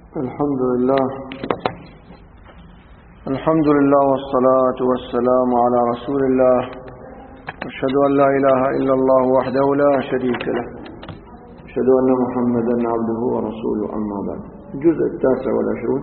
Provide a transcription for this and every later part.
الحمد لله والصلاة والسلام على رسول الله. أشهد أن لا إله إلا الله وحده لا شريك له، أشهد أن محمدا عبده ورسوله. أما بعد، الجزء 29.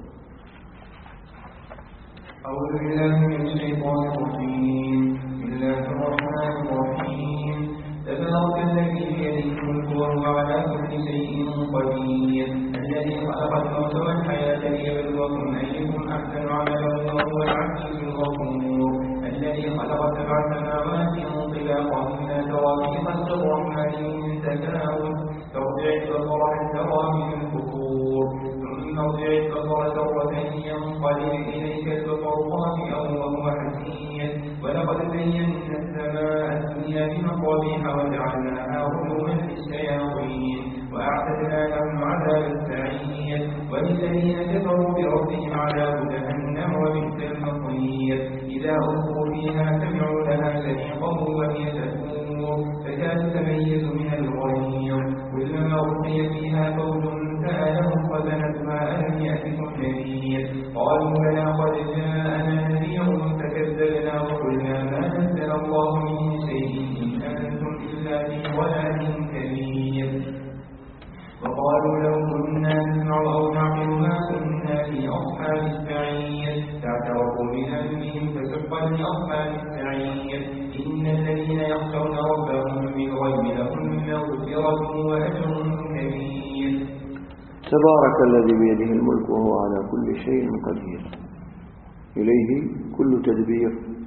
أعوذ بالله من الشيطان الرجيم. بسم الله الرحمن الرحيم. تبارك الذي بيده الملك وهو على كل شيء قدير، الذي خلق الموت والحياة ليبلوكم أيكم أحسن عملا وهو العزيز الغفور، الذي خلق 7 سماوات طباقا لا ترى في خلق الرحمن من تفاوت، ترجع البصر هل ترى من الفطور، ثم ارجع البصر كرتين ينقلب إليك البصر خاسئا وهو حسير، ولقد زينا السماء الدنيا بمصابيح وجعلناها رجوما للشياطين وأعتدنا لهم عذاب السعير، وللذين كفروا بربهم عذاب جهنم وبئس المصير، إذا ألقوا فيها سمعوا لها شهيقا وهي تفور تكاد تميز من الغيظ، كلما ألقي فيها فوج سألهم خزنتها ألم يأتكم نذير، قالوا بلى قد جاءنا نذير فكذبنا وقلنا ما نزل الله من شيء إن أنتم إلا في ضلال كبير، وقالوا لو كنا نسمع أو نعقل ما كنا في أصحاب السعير، فاعترفوا بذنبهم فسحقا لأصحاب السعير، إن الذين يخشون ربهم بالغيب لهم مغفرة وأجر كبير. تبارك الذي بيده الملك وهو على كل شيء قدير، إليه كل تدبير،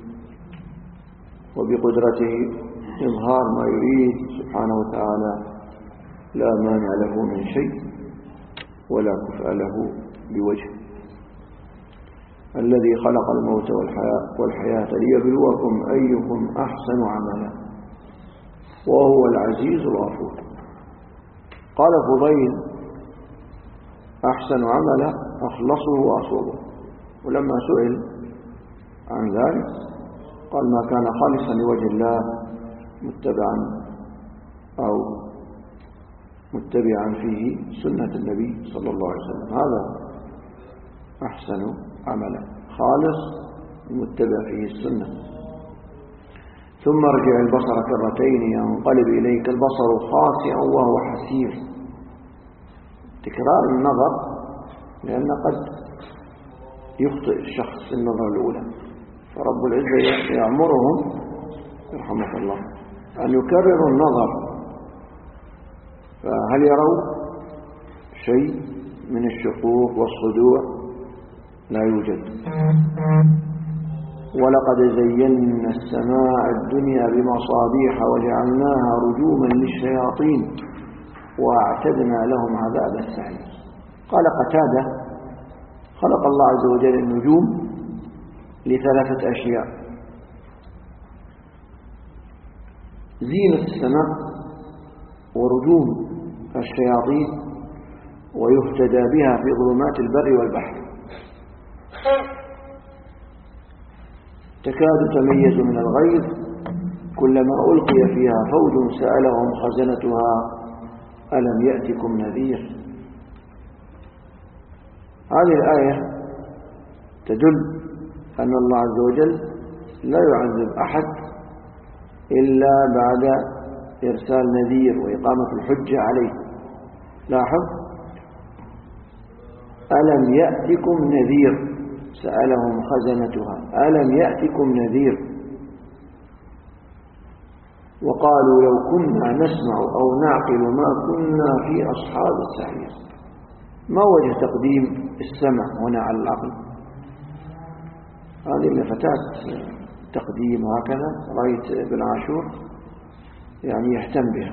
وبقدرته إظهار ما يريد سبحانه وتعالى، لا مانع له من شيء ولا كفء له بوجه. الذي خلق الموت والحياة ليبلوكم أيكم أحسن عملا وهو العزيز الغفور. قال فضيل: أحسن عملا أخلصه وأصوبه. ولما سئل عن ذلك قال: ما كان خالصا لوجه الله متبعا فيه سنة النبي صلى الله عليه وسلم، هذا أحسن عملا، خالص متبع فيه السنة. ثم ارجع البصر كرتين ينقلب إليك البصر خاسئا وهو حسير، تكرار النظر، لأن قد يخطئ الشخص في النظر الأولى، فرب العزة يأمرهم يرحمك الله أن يكرروا النظر، فهل يروا شيء من الشقوق والصدوع؟ لا يوجد. ولقد زينا السماء الدنيا بمصابيح وجعلناها رجوما للشياطين وأعتدنا لهم عذاب السعير. قال قتادة: خلق الله عز وجل النجوم ل3 أشياء: زينة السماء، ورجوم الشياطين، ويهتدى بها في ظلمات البر والبحر، تكاد تميز من الغيظ، كلما ألقي فيها فوج سألهم خزنتها ألم يأتكم نذير. هذه الآية تدل أن الله عز وجل لا يعذب أحد إلا بعد إرسال نذير وإقامة الحجة عليه. لاحظ: ألم يأتكم نذير، سألهم خزنتها ألم يأتكم نذير، وقالوا لو كنا نسمع أو نعقل ما كنا في أصحاب السعير. ما وجه تقديم السمع هنا على العقل؟ هذه لفتات تقديم، وهكذا رأيت ابن عاشور يعني يهتم بها.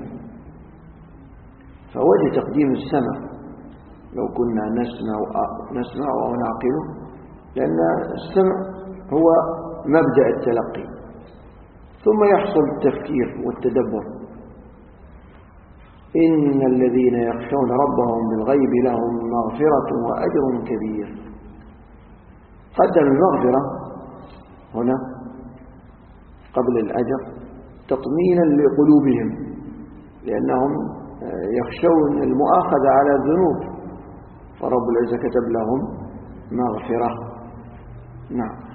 فوجه تقديم السمع لو كنا نسمع أو نعقله، لأن السمع هو مبدأ التلقي، ثم يحصل التفكير والتدبر. إن الذين يخشون ربهم بالغيب لهم مغفرة وأجر كبير. قدم المغفرة هنا قبل الأجر تطمينا لقلوبهم، لأنهم يخشون المؤاخذة على الذنوب، فرب العزة كتب لهم مغفرة. نعم.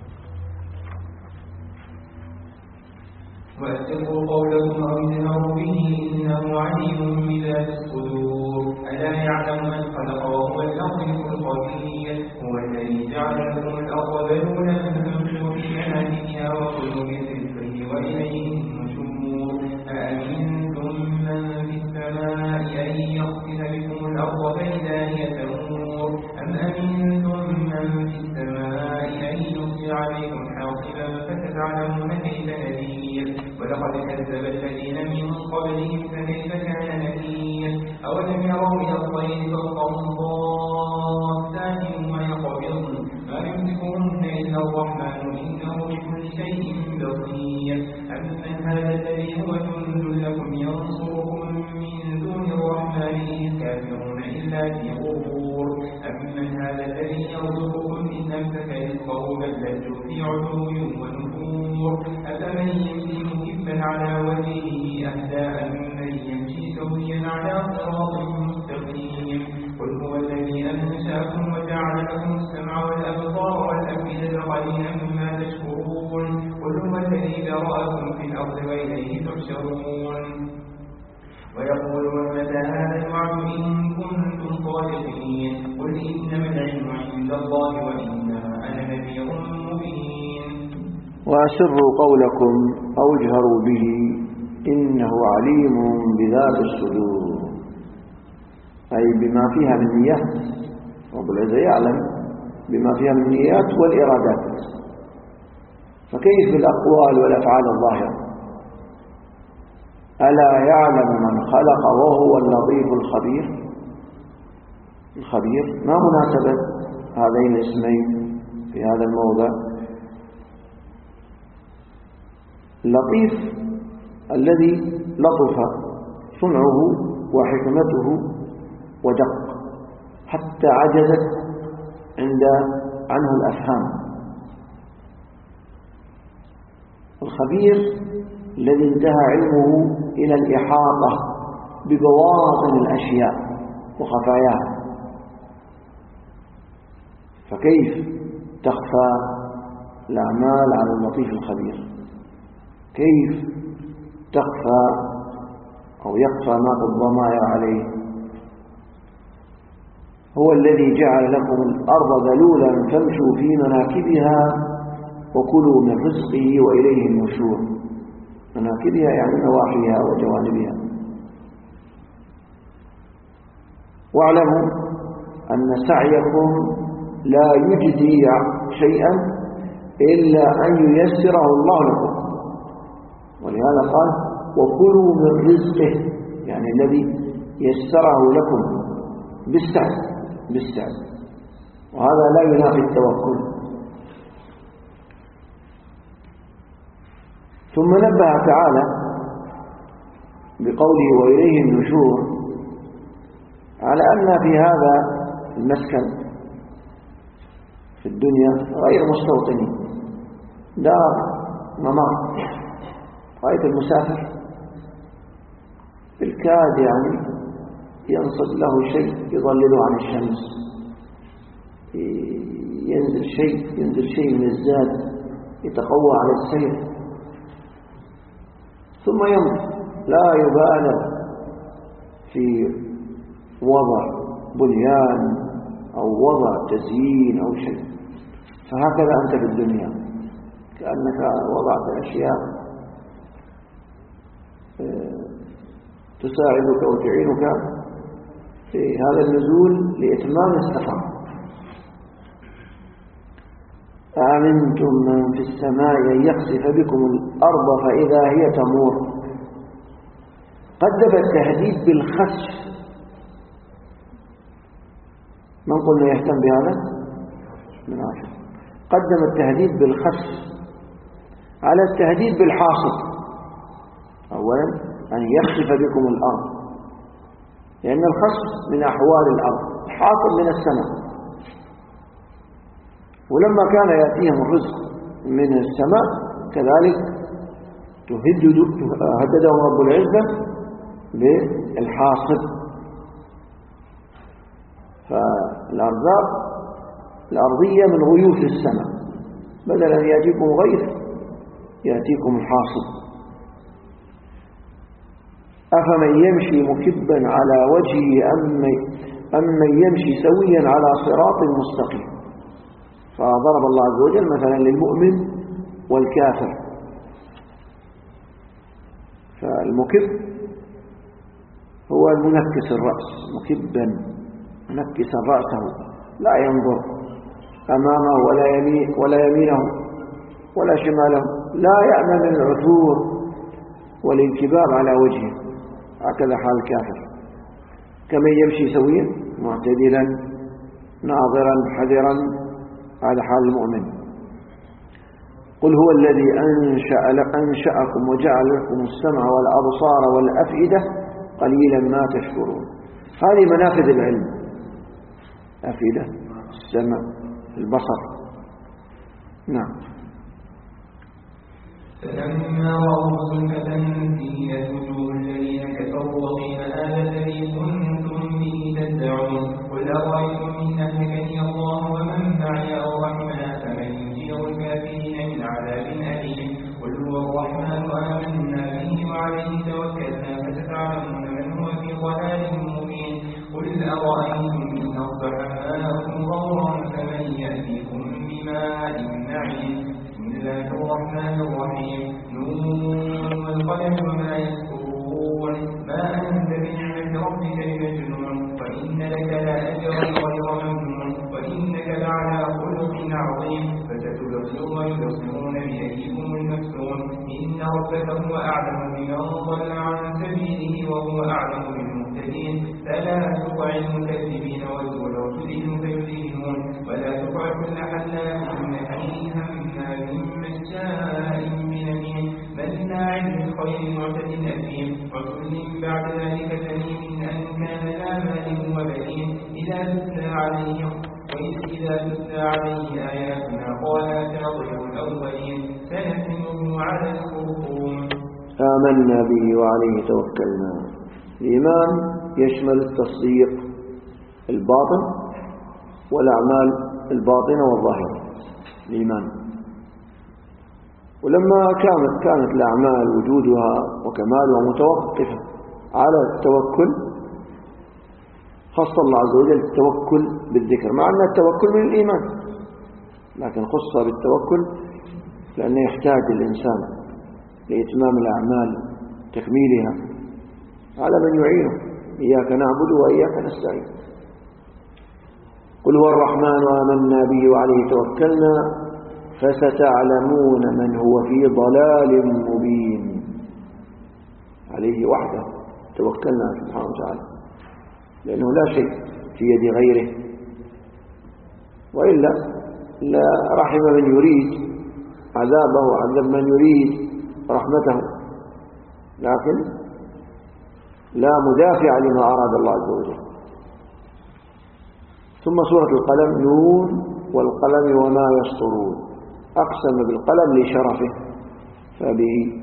وأسروا قولكم أو اجهروا به إنه عليم بذات الصدور. ألا يعلم من خلق وهو اللطيف الخبير. هو الذي جعل لكم الأرض ذلولا فامشوا في مناكبها وكلوا من رزقه وإليه النشور. أأمنتم من في السماء أن يخسف بكم الأرض فإذا هي تمور أم أمنتم من في السماء أن يرسل عليكم حاصبا فستعلمون كيف نذير. ولقد كذب الذين من قبلهم فكيف كان نكير. أولم يروا إلى الطير فوقهم صافات ويقبضن ما يمسكهن إلا الرحمن إنه بكل شيء بصير. أمن هذا الذي هو جند لكم ينصركم من دون الرحمن إن الكافرون إلا في غرور. أمن هذا الذي يرزقكم إن أمسك رزقه بل لجوا في عتو ونفور. أفمن يمشي مكبا على وجهه أهدى أمن يمشي سويا على صراط مستقيم. قل هو الذي أنشأكم وجعل لكم السمع والأبصار والأفئدة قليلا ما تشكرون. قل هو الذي ذرأكم في الأرض وإليه تحشرون. ويقولون متى هذا الوعد إن كنتم صادقين. قل إنما العلم عند الله وإنما أنا نذير مبين. وأسروا قولكم أو اجهروا به إنه عليم بذات الصدور، أي بما فيها من نيات. رب العزة يعلم بما فيها من النيات والإرادات، فكيف بالأقوال والأفعال الظاهرة؟ ألا يعلم من خلق وهو اللطيف الخبير. الخبير، ما مناسبة هذين الاسمين في هذا الموضع؟ اللطيف الذي لطف صنعه وحكمته ودق حتى عجزت عنه الأفهام. الخبير الذي انتهى علمه إلى الإحاطة ببواطن الأشياء وخفاياها، فكيف تخفى الأعمال على اللطيف الخبير؟ كيف تخفى أو يخفى ما في الضمائر عليه؟ هو الذي جعل لكم الأرض ذلولا فامشوا في مناكبها وكلوا من رزقه وإليه النشور. مناكبها يعني نواحيها وجوانبها. واعلموا أن سعيكم لا يجدي شيئا إلا أن ييسره الله لكم. ولهذا قال وكلوا من رزقه، يعني الذي يسره لكم بالسعي، وهذا لا ينافي التوكل. ثم نبه تعالى بقوله وإليه النشور على أن في هذا المسكن في الدنيا غير مستوطنين، دار ممر. رأيت المسافر بالكاد يعني ينصب له شيء يظلله عن الشمس، ينزل شيء من الزاد يتقوى على السير، ثم يمضي لا يبالغ في وضع بنيان أو وضع تزيين أو شيء. فهكذا أنت في الدنيا، كأنك وضعت أشياء تساعدك وتعينك في هذا النزول لإتمام السفر. أأمنتم من في السماء أن يخسف بكم الأرض فإذا هي تمور. قدم التهديد بالخسف. من قلنا يهتم بهذا؟ من عشر. قدم التهديد بالخسف على التهديد بالحاصل. أولا أن يخسف بكم الأرض، لأن الخسف من أحوال الأرض، الحاصل من السماء. ولما كان يأتيهم الرزق من السماء كذلك هددهم رب العزة بالحاصل. فالأرزاق الأرضية من غيوث السماء، بدل أن يأتيكم غيث يأتيكم الحاصد. أفمن يمشي مكبا على وجهه أم من يمشي سويا على صراط مستقيم. فضرب الله عز وجل مثلا للمؤمن والكافر. فالمكب هو المنكس الرأس، مكبا منكسا رأسه لا ينظر أمامه ولا يمينه ولا شماله، لا يأمن من العثور والانكباب على وجهه، هكذا حال الكافر. كمن يمشي سويا معتدلا ناظرا حذرا، هذا حال المؤمن. قل هو الذي أنشأكم وجعل لكم السمع والأبصار والأفئدة قليلا ما تشكرون. هذه منافذ العلم، أفئدة، السمع، البصر. نعم. فلما رأوا زلفة سيئت وجوه الذين كفروا وقيل هذا الذي كنتم به تدعون. قل أرأيتم إن أهلكني الله ومن معي أو رحمنا فمن يجير الكافرين من عذاب أليم. قل هو الرحمن آمنا به وعليه توكلنا فستعلمون من هو في ضلال مبين. قل أرأيتم إن أصبح ماؤكم غورا فمن يأتيكم بماء معين. بسم الله الرحمن الرحيم. نون والقلم وما يسطرون. ما أنت بنعمة ربك بمجنون وإن لك لأجرا غير ممنون وإنك لعلى خلق عظيم. فستبصر ويبصرون بأيكم المفتون. إن ربك هو أعلم بمن ضل عن سبيله وهو أعلم بالمهتدين. فلا تطع المكذبين ودوا لو تدهن فيدهنون. ولا تطع كل حلاف مهين هماز مشاء بنميم مناع للخير معتد أثيم. عتل بعد ذلك زنيم أن كان ذا مال وبنين. إذا تتلى عليه آياتنا قال أساطير الأولين سنسمه على الخرطوم. آمنا به وعليه توكلنا. الإيمان يشمل التصديق الباطن والأعمال الباطنة والظاهرة، الإيمان. ولما كانت الأعمال وجودها وكمالها متوقفة على التوكل، خص الله عز وجل التوكل بالذكر، مع أن التوكل من الإيمان، لكن خص بالتوكل لأنه يحتاج الإنسان لإتمام الأعمال تكميلها على من يعينه. إياك نعبد وإياك نستعين. قل هو الرحمن آمنا به وعليه توكلنا فستعلمون من هو في ضلال مبين. عليه وحده توكلنا سبحانه وتعالى، لأنه لا شيء في يد غيره، وإلا لا رحم من يريد عذابه وعذب من يريد رحمته، لكن لا مدافع لما أراد الله عز وجل. ثم سورة القلم نون والقلم وما يسطرون، أقسم بالقلم لشرفه، فبه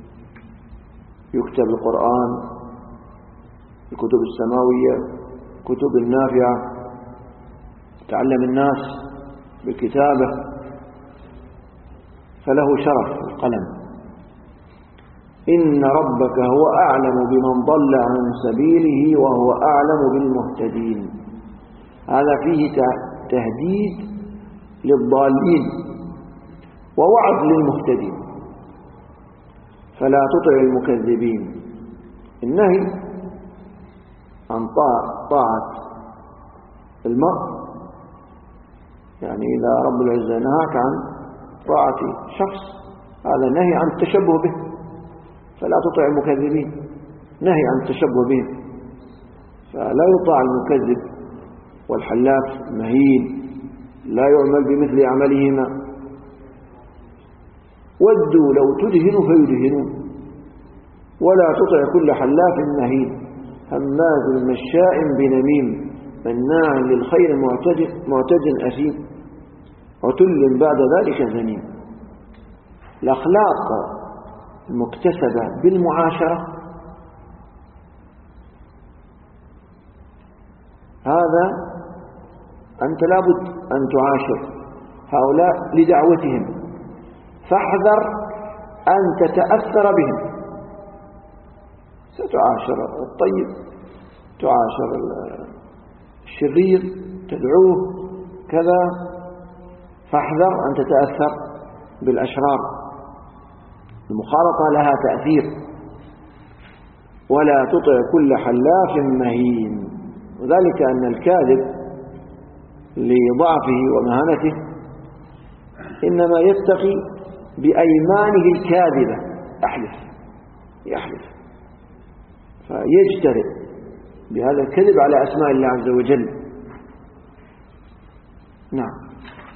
يكتب القرآن، الكتب السماوية، كتب النافعة، تعلم الناس بالكتابة، فله شرف القلم. إن ربك هو أعلم بمن ضل عن سبيله وهو أعلم بالمهتدين. هذا فيه تهديد للضالين ووعد للمهتدين. فلا تطع المكذبين. النهي عن طاعة المرء، يعني إذا رب العزة نهاك عن طاعة شخص، هذا نهي عن التشبه به. فلا تطع المكذبين، نهي عن التشبه بهم. فلا يطاع المكذب والحلاف المهين، لا يعمل بمثل عملهما. ودوا لو تدهنوا فيدهنون. ولا تطع كل حلاف مهين هماز مشاء بنميم مناع للخير معتد أثيم عتل بعد ذلك زنيم. الأخلاق المكتسبة بالمعاشرة هذا أنت لابد أن تعاشر هؤلاء لدعوتهم، فاحذر أن تتأثر بهم. ستعاشر الطيب، تعاشر الشرير، تدعوه كذا، فاحذر أن تتأثر بالأشرار. المخالطة لها تأثير. ولا تطع كل حلاف مهين. وذلك أن الكاذب لضعفه ومهانته إنما يتقي بأيمانه الكاذبة، يحلف فيجترئ بهذا الكذب على أسماء الله عز وجل. نعم.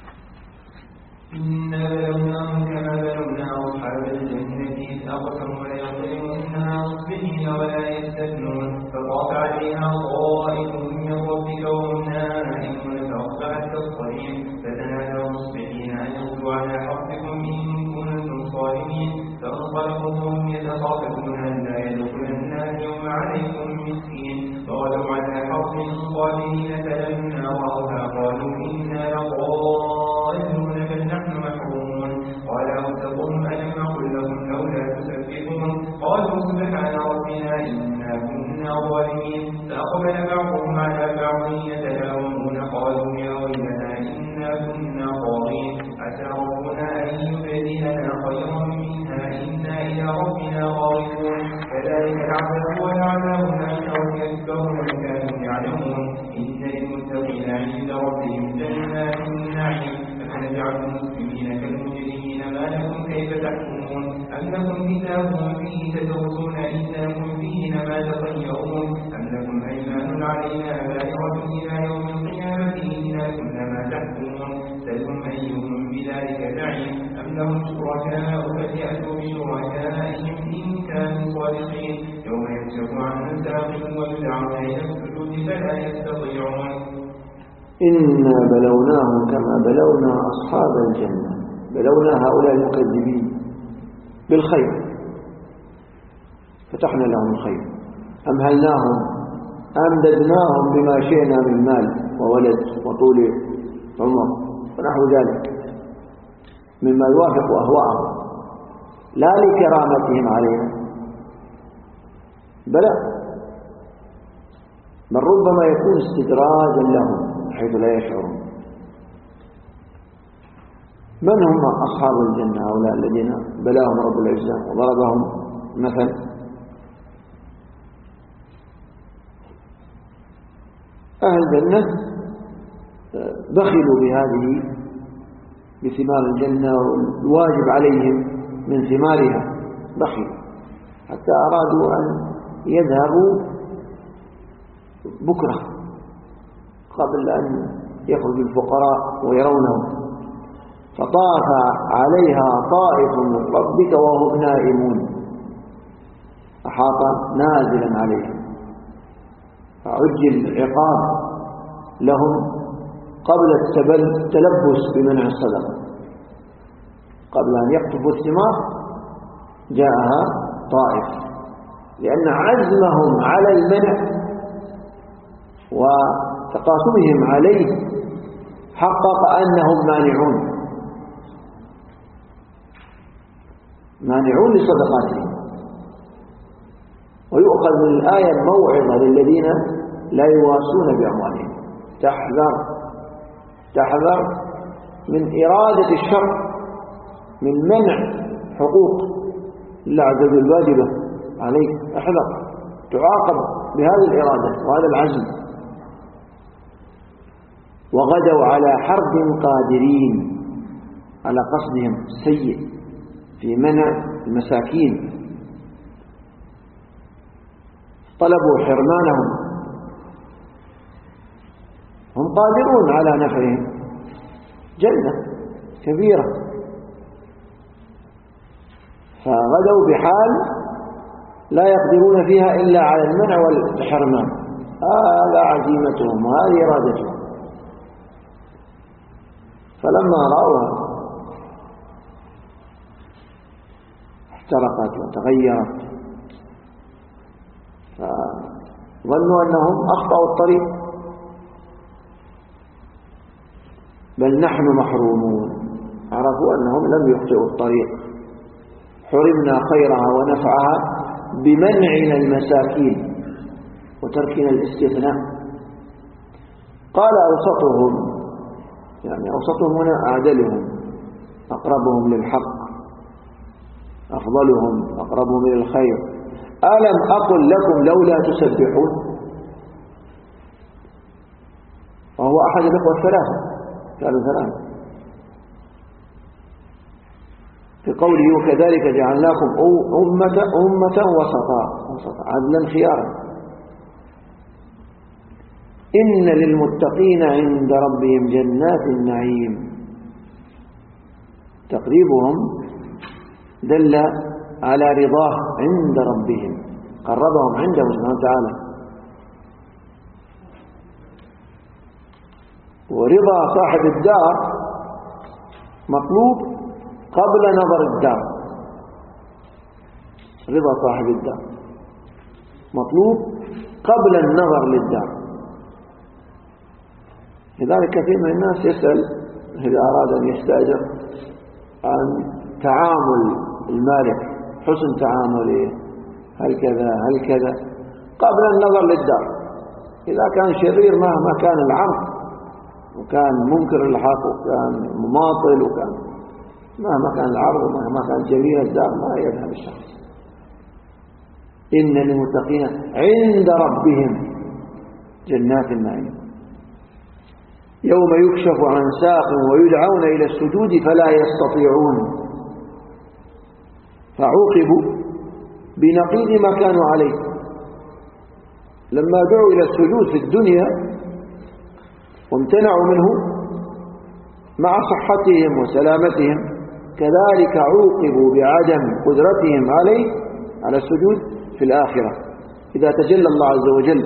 إنا بلوناهم كما بلونا أصحاب الجنة إذ أقسموا ليصرمنها مصبحين ولا يستثنون فطاف عليها طائف من ربك وهم نائمون فأصبحت كالصريم فتنادوا مصبحين أن يغدوا على حرثكم إن كنتم صارمين فانطلقوا وهم يتخافتون ألا يدخلنها اليوم عليكم مسكين فغدوا على حرث قادرين فلما رأوها قالوا إنا لضالون بل نحن محرومون قال أوسطهم ألم أقل لكم لولا تسبحون قالوا سبحان ربنا إنا كنا ظالمين فأقبل بعضهم على بعض يتلاومون قالوا يا ويلنا إنا كنا طاغين عسى ربنا أن يبدلنا خيرا منها إنا إلى ربنا راغبون كذلك العذاب والعذاب أكبر من كانوا يعلمون إن المتقين عند ربهم جنات النعيم أفنجعل المسلمين كالمجرمين ما لكم كيف تحكمون أم لكم كتاب فيه تدرسون إنكم فيه ما تطيرون أم لكم أيمان علينا بالغة إلى يوم القيامة إنا كنا تحكمون سلهم أيهم بذلك زعيم أم لهم شركاء فليأتوا بشركائهم إن كانوا صادقين يوم يكشف عن ساق ويدعون إلى السجود فلا يستطيعون إنا بلوناهم كما بلونا أصحاب الجنة. بلونا هؤلاء المكذبين بالخير، فتحنا لهم الخير، أمهلناهم، أمددناهم بما شئنا من مال وولد وطول عمر ونحو ذلك مما يوافق أهواءهم، لا لكرامتهم علينا بل ربما يكون استدراجا لهم حيث لا يشعرون. من هم أصحاب الجنة؟ هؤلاء الذين بلاهم رب العزة وضربهم مثل. أهل الجنة بخلوا بثمار الجنة والواجب عليهم من ثمارها، بخلوا حتى أرادوا أن يذهبوا بكرة قبل أن يخرج الفقراء ويرونه، فطاف عليها طائف من ربك وهم نائمون، أحاط نازلا عليهم، فعجل العقاب لهم قبل التلبس بمنع الصدقة، قبل أن يقطفوا الثمار جاءها طائف، لأن عزمهم على المنع وتقاسمهم عليه حقق أنهم مانعون لصدقاتهم. ويؤخذ من الآية الموعظة للذين لا يواسون بأموالهم. تحذر من إرادة الشر، من منع حقوق الله عز وجل الواجبة عليك، احذر، تعاقب بهذه الإرادة وهذا العزم. وغدوا على حرب قادرين، على قصدهم السيء في منع المساكين، طلبوا حرمانهم، هم قادرون على نفعهم، جنة كبيرة، فغدوا بحال لا يقدرون فيها إلا على المنع والحرمان. هذا عزيمتهم وهذه إرادتهم. فلما رأوها احترقت وتغيرت، فظنوا أنهم أخطأوا الطريق، بل نحن محرومون. عرفوا أنهم لم يخطئوا الطريق، حرمنا خيرها ونفعها بمنعنا المساكين وتركنا الاستثناء. قال أوسطهم، يعني أوسطهم هنا أعدلهم، أقربهم للحق، أفضلهم، أقربهم إلى الخير. ألم أقل لكم لولا تسبحون؟ وهو أحد الإخوة الثلاثة، كانوا ثلاثة، في قوله وكذلك جعلناكم أمة وسطا عدلا خيارا. إن للمتقين عند ربهم جنات النعيم. تقريبهم دل على رضاه عند ربهم، قربهم عنده سبحانه وتعالى. ورضا صاحب الدار مطلوب قبل نظر الدار. رضا صاحب الدار مطلوب قبل النظر للدار. لذلك كثير من الناس يسأل إذا أراد أن يستأجر عن تعامل المالك، حسن تعامله، هل كذا هل كذا، قبل النظر للدار. إذا كان شرير مهما كان العرض، وكان منكر الحق، وكان مماطل، وكان مهما كان العرض، ومهما كان جميل الدار، ما يذهب الشخص. إن للمتقين عند ربهم جنات النعيم يوم يكشف عن ساق ويدعون إلى السجود فلا يستطيعون، فعوقبوا بنقيض ما كانوا عليه. لما دعوا إلى السجود في الدنيا وامتنعوا منه مع صحتهم وسلامتهم، كذلك عوقبوا بعدم قدرتهم على السجود في الآخرة إذا تجلى الله عز وجل،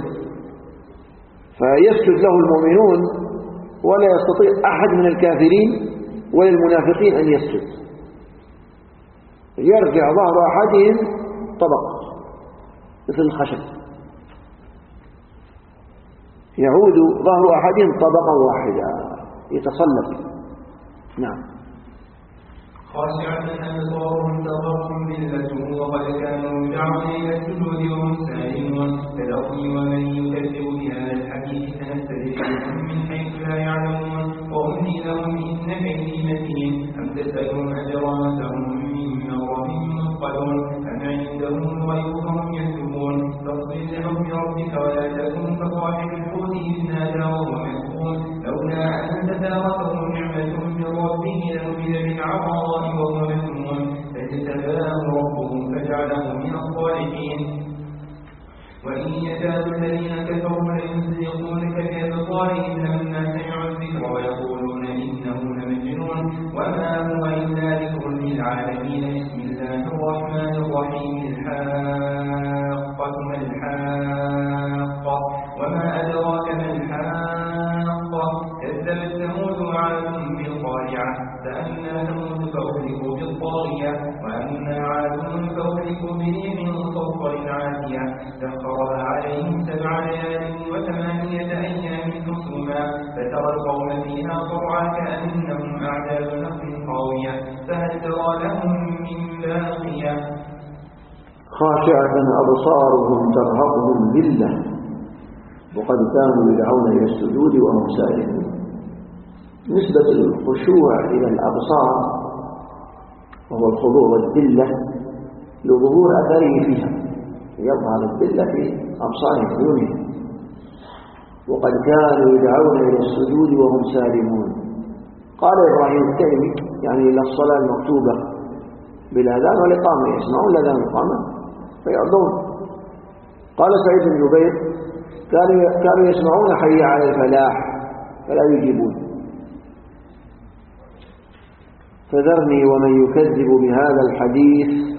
فيسجد له المؤمنون ولا يستطيع أحد من الكافرين ولا المنافقين أن يسجد. يرجع ظهر أحدهم طبق مثل الخشب، يعود ظهر أحدهم طبقا واحدا يتصلب. نعم. خاشعة أبصارهم ترهقهم ذلة وقد كانوا يدعون إلى السجود وهم سالمون. فذرني ومن يكذب بهذا الحديث سنستدرجهم من حيث لا يعلمون وأملي لهم إن كيدي متين. أم تسألهم أجرا فهم من مغرم مثقلون أم عندهم الغيب فهم يكتبون. فاصبر لحكم ربك ولا تكن كصاحب الحوت إذ نادى وهو مذموم لولا أن تداركه نعمة من ربه لنبذ بالعراء وهو مذموم فاجتباه ربه فجعله من الصالحين. وإن يكاد الذين كفروا ليزلقونك بأبصارهم لما سمعوا الذكر ويقولون إنه لمجنون وما هو إلا ذكر للعالمين. بسم الله الرحمن الرحيم. الحاقة ما الحاقة وما أدراك ما الحاقة. كذبت ثمود وعاد بالقارعة فأما ثمود فأهلكوا بالطاغية وأما عاد فأهلكوا بريح صرصر عاتية سخرها عليهم 7 ليال و8 أيام حسوما فترى القوم فيها صرعى كأنهم أعداد نخل خاوية فهل ترى لهم من باقية. خاشعة أبصارهم ترهقهم ذلة وقد كانوا يدعون إلى السجود وهم سالمون. نسبة الخشوع إلى الأبصار وهو الخضوع والذلة لظهور أثره فيها، يظهر الذلة في أبصارهم عيونهم. وقد كانوا يدعون إلى السجود وهم سالمون. قال إبراهيم التيمي يعني إلى الصلاة المكتوبة بالأذان والإقامة، يسمعون الأذان والإقامة فيعضون. قال سعيد بن جبير كانوا يسمعون حي على الفلاح فلا يجيبون. فذرني ومن يكذب بهذا الحديث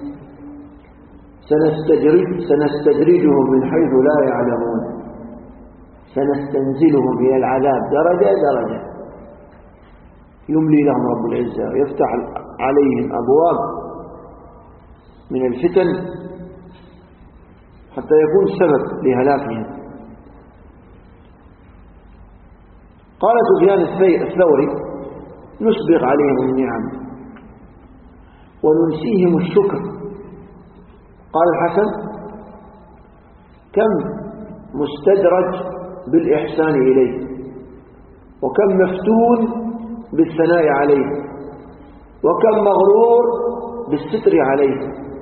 سنستدرجهم من حيث لا يعلمون. سنستنزلهم إلى العذاب درجة درجة. يملي لهم رب العزة ويفتح عليهم أبواب من الفتن حتى يكون سبب لهلاكهم. قال سفيان الثوري نسبغ عليهم النعم وننسيهم الشكر. قال الحسن: كم مستدرج بالإحسان إليه، وكم مفتون بالثناء عليه، وكم مغرور بالستر عليه.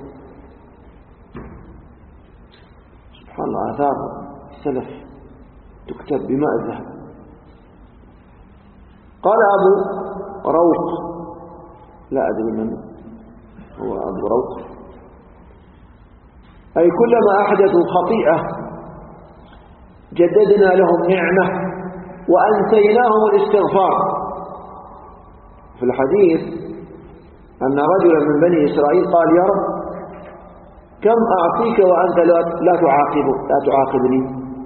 سبحان الله، آثار السلف تكتب بماء الذهب. قال أبو روق، لا أدري من هو أبو روق، أي كلما أحدثوا خطيئة جددنا لهم نعمة وأنسيناهم الاستغفار. في الحديث أن رجلا من بني إسرائيل قال: يا رب، كم أعطيك وأنت لا تعاقبني،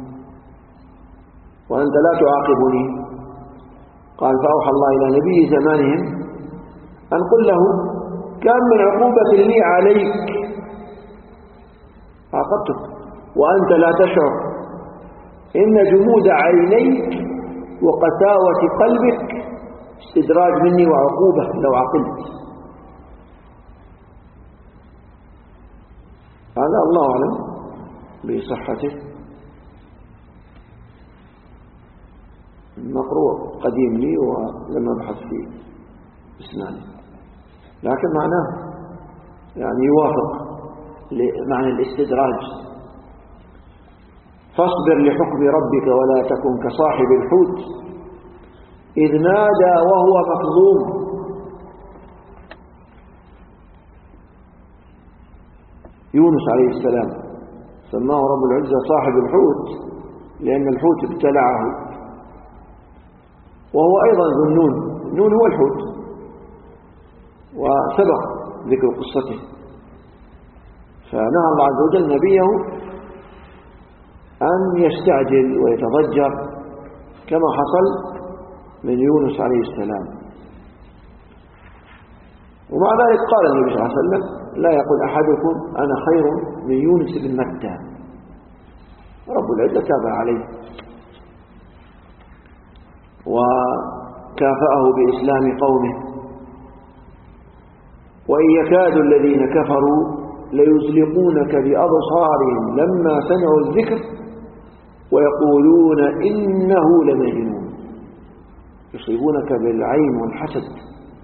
وأنت لا تعاقبني. قال: فأوحى الله إلى نبي زمانهم أن قل له: كم من عقوبة لي عليك عاقبتك وأنت لا تشعر، إن جمود عينيك وقساوة قلبك استدراج مني وعقوبة لو عقلت. هذا الله أعلم بصحته، مقروء قديم لي ولم أبحث فيه بسناني، لكن معناه يعني يوافق معنى الاستدراج. فاصبر لحكم ربك ولا تكن كصاحب الحوت إذ نادى وهو مكظوم. يونس عليه السلام سماه رب العزة صاحب الحوت لأن الحوت ابتلعه، وهو أيضا ذو النون، النون هو الحوت، وسبق ذكر قصته. فنهى الله عز وجل نبيه أن يستعجل ويتضجر كما حصل من يونس عليه السلام. ومع ذلك قال النبي صلى الله عليه وسلم: لا يقول أحدكم أنا خير من يونس بن متى. رب العزة تاب عليه وكافأه بإسلام قومه. وإن يكاد الذين كفروا ليزلقونك بأبصارهم لما سمعوا الذكر ويقولون إنه لمجنون. يصيبونك بالعين والحسد،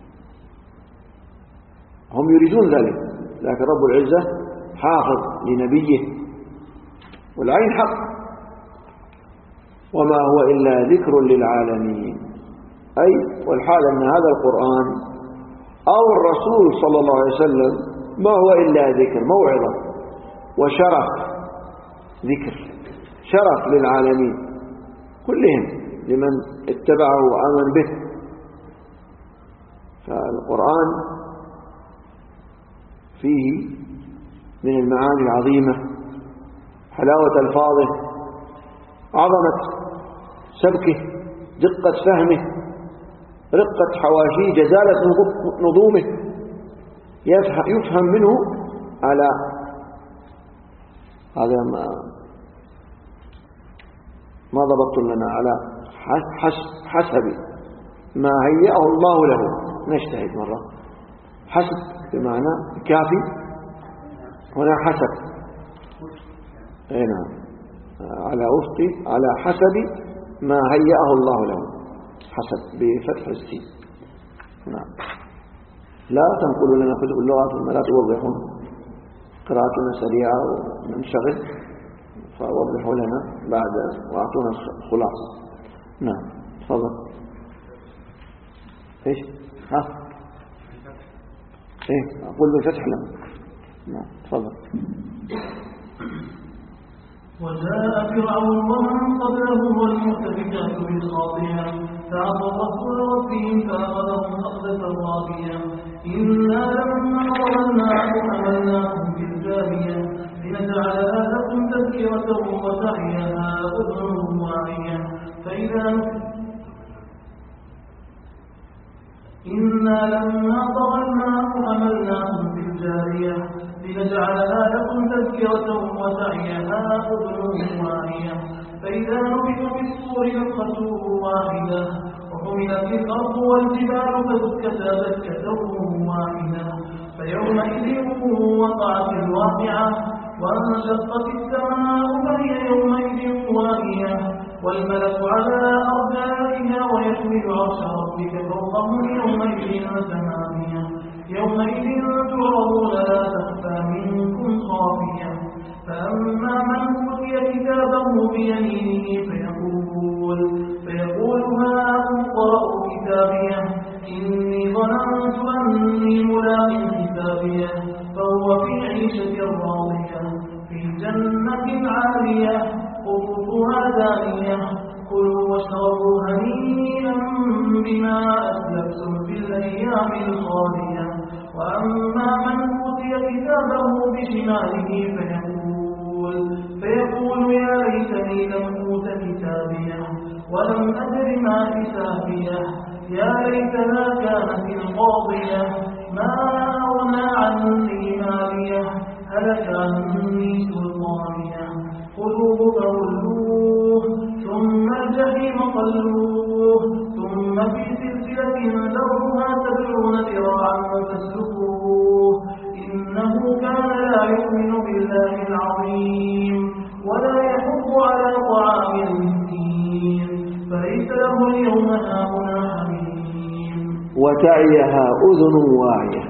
هم يريدون ذلك، لكن رب العزة حافظ لنبيه، والعين حق، وما هو إلا ذكر للعالمين. أي والحال أن هذا القرآن أو الرسول صلى الله عليه وسلم ما هو إلا ذكر، موعظة وشرف، ذكر شرف للعالمين كلهم لمن اتبعه وآمن به. فالقرآن فيه من المعاني العظيمة حلاوة ألفاظه، عظمة سبكه، دقة فهمه، رقة حواشيه، جزالة نظومه. يفهم منه على هذا ما ضبط لنا على حسب ما هيأه الله له. نجتهد مرة. حسب بمعنى كافي، هنا حسب، هنا على وفق على حسب ما هيأه الله له، حسب بفتح السين. نعم. لا تنقلوا لنا كتب اللغة ثم لا توضحون، قراءتنا سريعة وننشغل، فوضحوا لنا بعد وأعطونا الخلاصة. نعم تفضل. ايش؟ ها؟ ايه أقول بالفتح لنا. نعم تفضل. وجاء فرعون ومن قبله والمؤتفكات بالخاطئة فعصوا رسول ربهم فأخذهم أخذة رابية إنا لما ظلمناهم حملناهم في الجارية لنجعلها لكم تذكرة وتعيها أذن واعية إنا لما ظلمناهم حملناهم في الجارية لنجعلها لكم تذكرة وتعيها أذن واعية فإذا نفخ في الصور نفخة واحدة وحملت وحملت الأرض والجبال فدكتا دكة واحدة فيومئذ وقعت الواقعة وانشقت السماء فهي يومئذ واهية والملك على أرجائها ويحمل عرش ربك فوقهم يومئذ ثمانية يومئذ تعرضون لا تخفى منكم خافية فأما من أوتي كتابه بيمينه فيقول هاؤم اقرءوا كتابيه إني ظننت أني ملاق حسابيه فهو في عيشة راضية في جنة عالية قطوفها دانية كلوا واشربوا هنيئا بما أسلفتم في الأيام الخالية وأما من أوتي كتابه بشماله فيقول يا ليتني لم أوت كتابيه ولم أدر ما حسابيه يا ليتها كانت القاضية ما أغنى عني ماليه هلك عني سلطانيه خذوه فغلوه ثم الجحيم صلوه ثم في سلسلة ذرعها 70 ذراعا فاسلكوه إنه كان لا يؤمن بالله العظيم ولا يحض على طعام المسكين فليس له اليوم هاهنا حميم وتعيها أذن واعية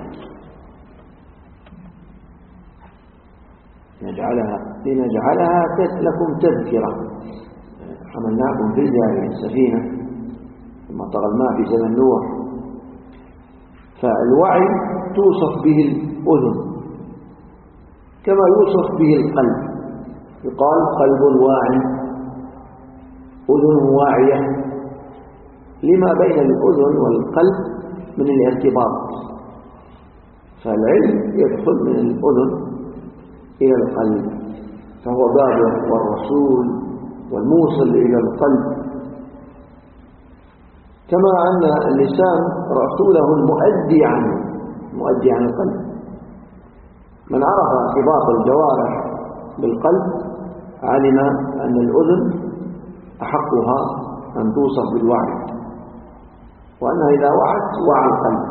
لنجعلها لكم تذكرة حملناكم في الجارية السفينة ثم طغى الماء في زمن نوح فالوعي توصف به الأذن كما يوصف به القلب يقال قلب واعي أذن واعية لما بين الأذن والقلب من الارتباط فالعلم يدخل من الأذن إلى القلب فهو بابه والرسول والموصل إلى القلب كما أن اللسان رسوله المؤدي عن القلب من عرف ارتباط الجوارح بالقلب علم أن الأذن أحقها أن توصف بالوعي وأنها إذا وعت وعى القلب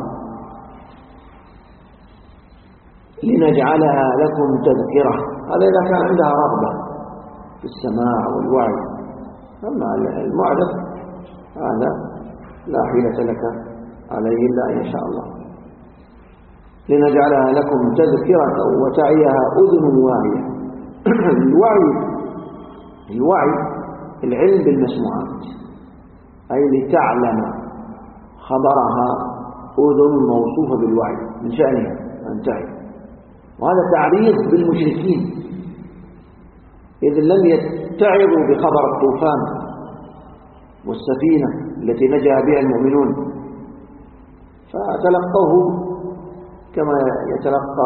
لنجعلها لكم تذكرة هذا إذا كان عندها رغبة في السماع والوعي أما المعرض هذا لا حيلة لك عليه إلا إن شاء الله لنجعلها لكم تذكرة وتعيها أذن واعية الوعي العلم بالمسموعات أي لتعلم خبرها أذن موصوفة بالوعي من شأنها أن تعي وهذا تعريض بالمشركين إذ لم يتعظوا بخبر الطوفان والسفينة التي نجا بها المؤمنون فتلقوه كما يتلقى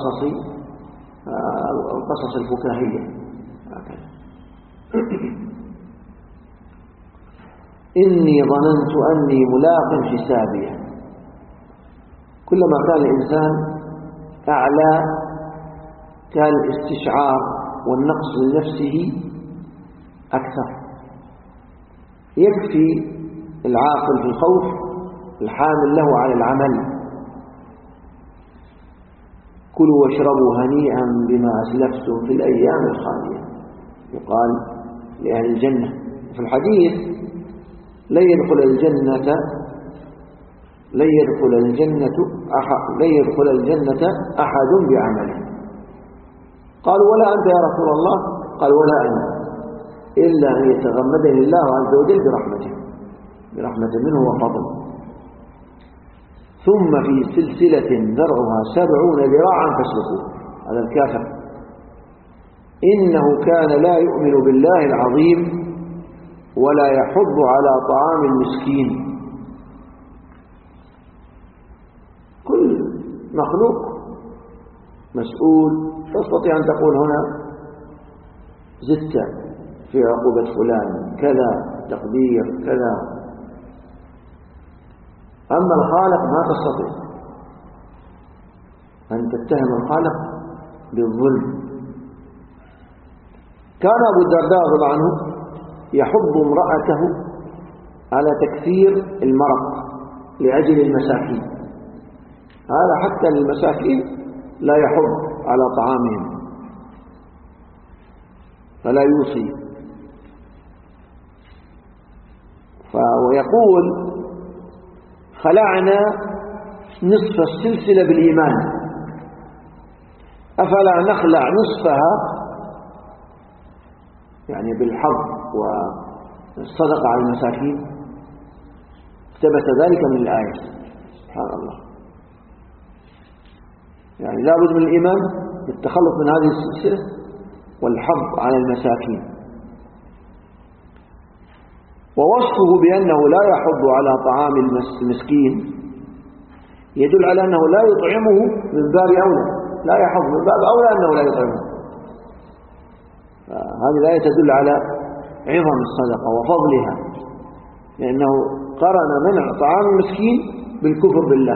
القصص الفكاهية إني ظننت أني ملاق حسابيه كلما كان الإنسان أعلى كان الاستشعار والنقص لنفسه أكثر يكفي العاقل في الخوف الحامل له على العمل كلوا واشربوا هنيئا بما أسلفتم في الأيام الخالية يقال لأهل الجنة في الحديث لن يدخل الجنة أحد بعمله قالوا ولا أنت يا رسول الله قال ولا أنا إلا أن يتغمدني الله عز وجل برحمة منه وفضل ثم في سلسلة ذرعها 70 ذراعا فاسلكوه هذا الكافر إنه كان لا يؤمن بالله العظيم ولا يحض على طعام المسكين كل مخلوق مسؤول تستطيع أن تقول هنا زدت في عقوبة فلان كذا تقدير كذا أما الخالق ما تستطيع أن تتهم الخالق بالظلم كان أبو الدرداء رضي الله عنه يحض امرأته على تكثير المرق لأجل المساكين، هذا حتى المساكين لا يحض على طعامهم فلا يوصي. ويقول خلعنا نصف السلسلة بالإيمان، أفلا نخلع نصفها يعني بالحظ والصدقة على المساكين؟ ثبت ذلك من الآية. سبحان الله، يعني لا بد من الإيمان بالتخلص من هذه السلسلة والحظ على المساكين. ووصفه بأنه لا يحض على طعام المسكين يدل على أنه لا يطعمه من باب أولى، لا يحض من باب أولى أنه لا يطعمه. هذه الآية تدل على عظم الصدقة وفضلها، لأنه قرن منع طعام المسكين بالكفر بالله.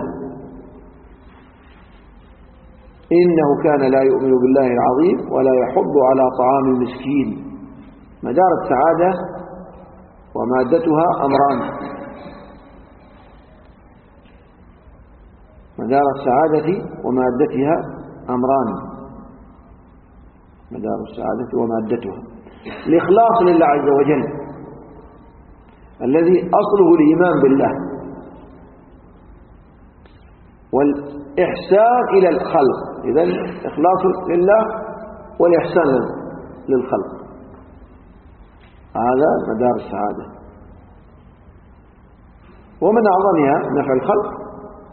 إنه كان لا يؤمن بالله العظيم ولا يحض على طعام المسكين. مدار السعادة ومادتها أمران، مدار السعادة ومادتها أمران، مدار السعادة ومادتها. الإخلاص لله عز وجل الذي أصله الإيمان بالله، والإحسان إلى الخلق، إذن إخلاص لله والإحسان للخلق، هذا مدار السعادة. ومن أعظمها نفع الخلق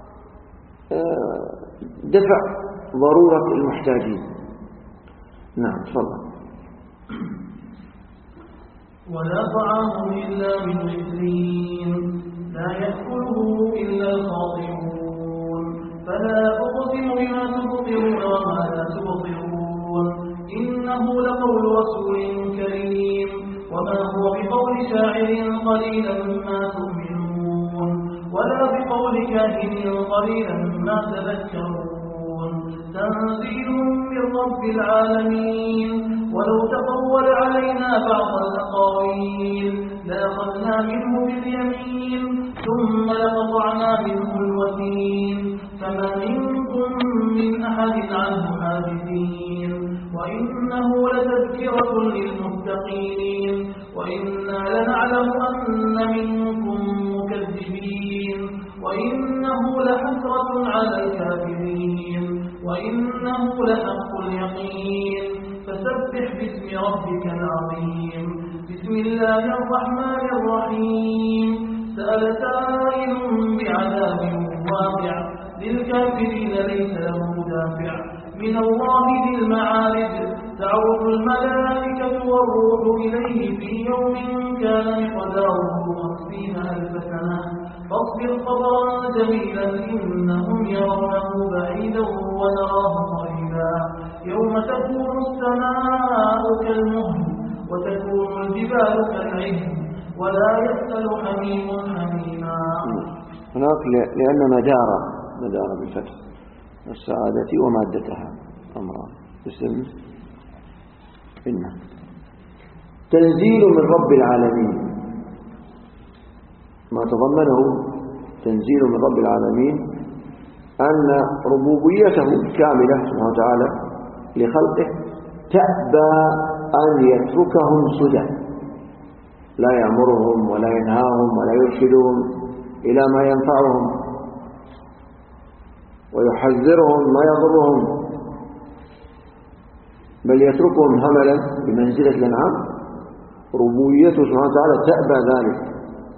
دفع ضرورة المحتاجين. نعم تفضل. ولا طعام إلا من غسلين لا يأكله إلا الخاطئون فلا أقسم بما تبصرون وما لا تبصرون إنه لقول رسول كريم وما هو بقول شاعر قليلا ما تؤمنون ولا بقول كاهن قليلا ما تذكرون تنزيل من رب العالمين ولو تقول علينا بعض الأقاويل لأخذنا منه باليمين ثم لقطعنا منه الوتين فما منكم من أحد عنه حاجزين وإنه لتذكرة للمتقين وإنا لنعلم أن منكم مكذبين وإنه لحسرة على الكافرين وإنه لحق اليقين فسبح باسم ربك العظيم بسم الله الرحمن الرحيم سأل سائل بعذاب واقع للكافرين ليس له دافع من الله ذي المعارج تعرج الملائكة والروح إليه في يوم كان مقداره 50,000 سنة فاصبر صبرا جميلا إنهم يرونه بعيدا ونراه قريبا يوم تكون السماء كالمهل وتكون الجبال كالعهن ولا يسأل حميم حميما. هناك لأن مدار بالفتح السعادة ومادتها أمران اسم إنه تنزيل من رب العالمين، ما تضمنه تنزيل من رب العالمين أن ربوبيته كاملة سبحانه وتعالى لخلقه تأبى أن يتركهم سدى، لا يأمرهم ولا ينهاهم ولا يرشدهم إلى ما ينفعهم ويحذرهم ما يضرهم، بل يتركهم هملا بمنزلة الأنعام. ربوبيته سبحانه وتعالى تأبى ذلك،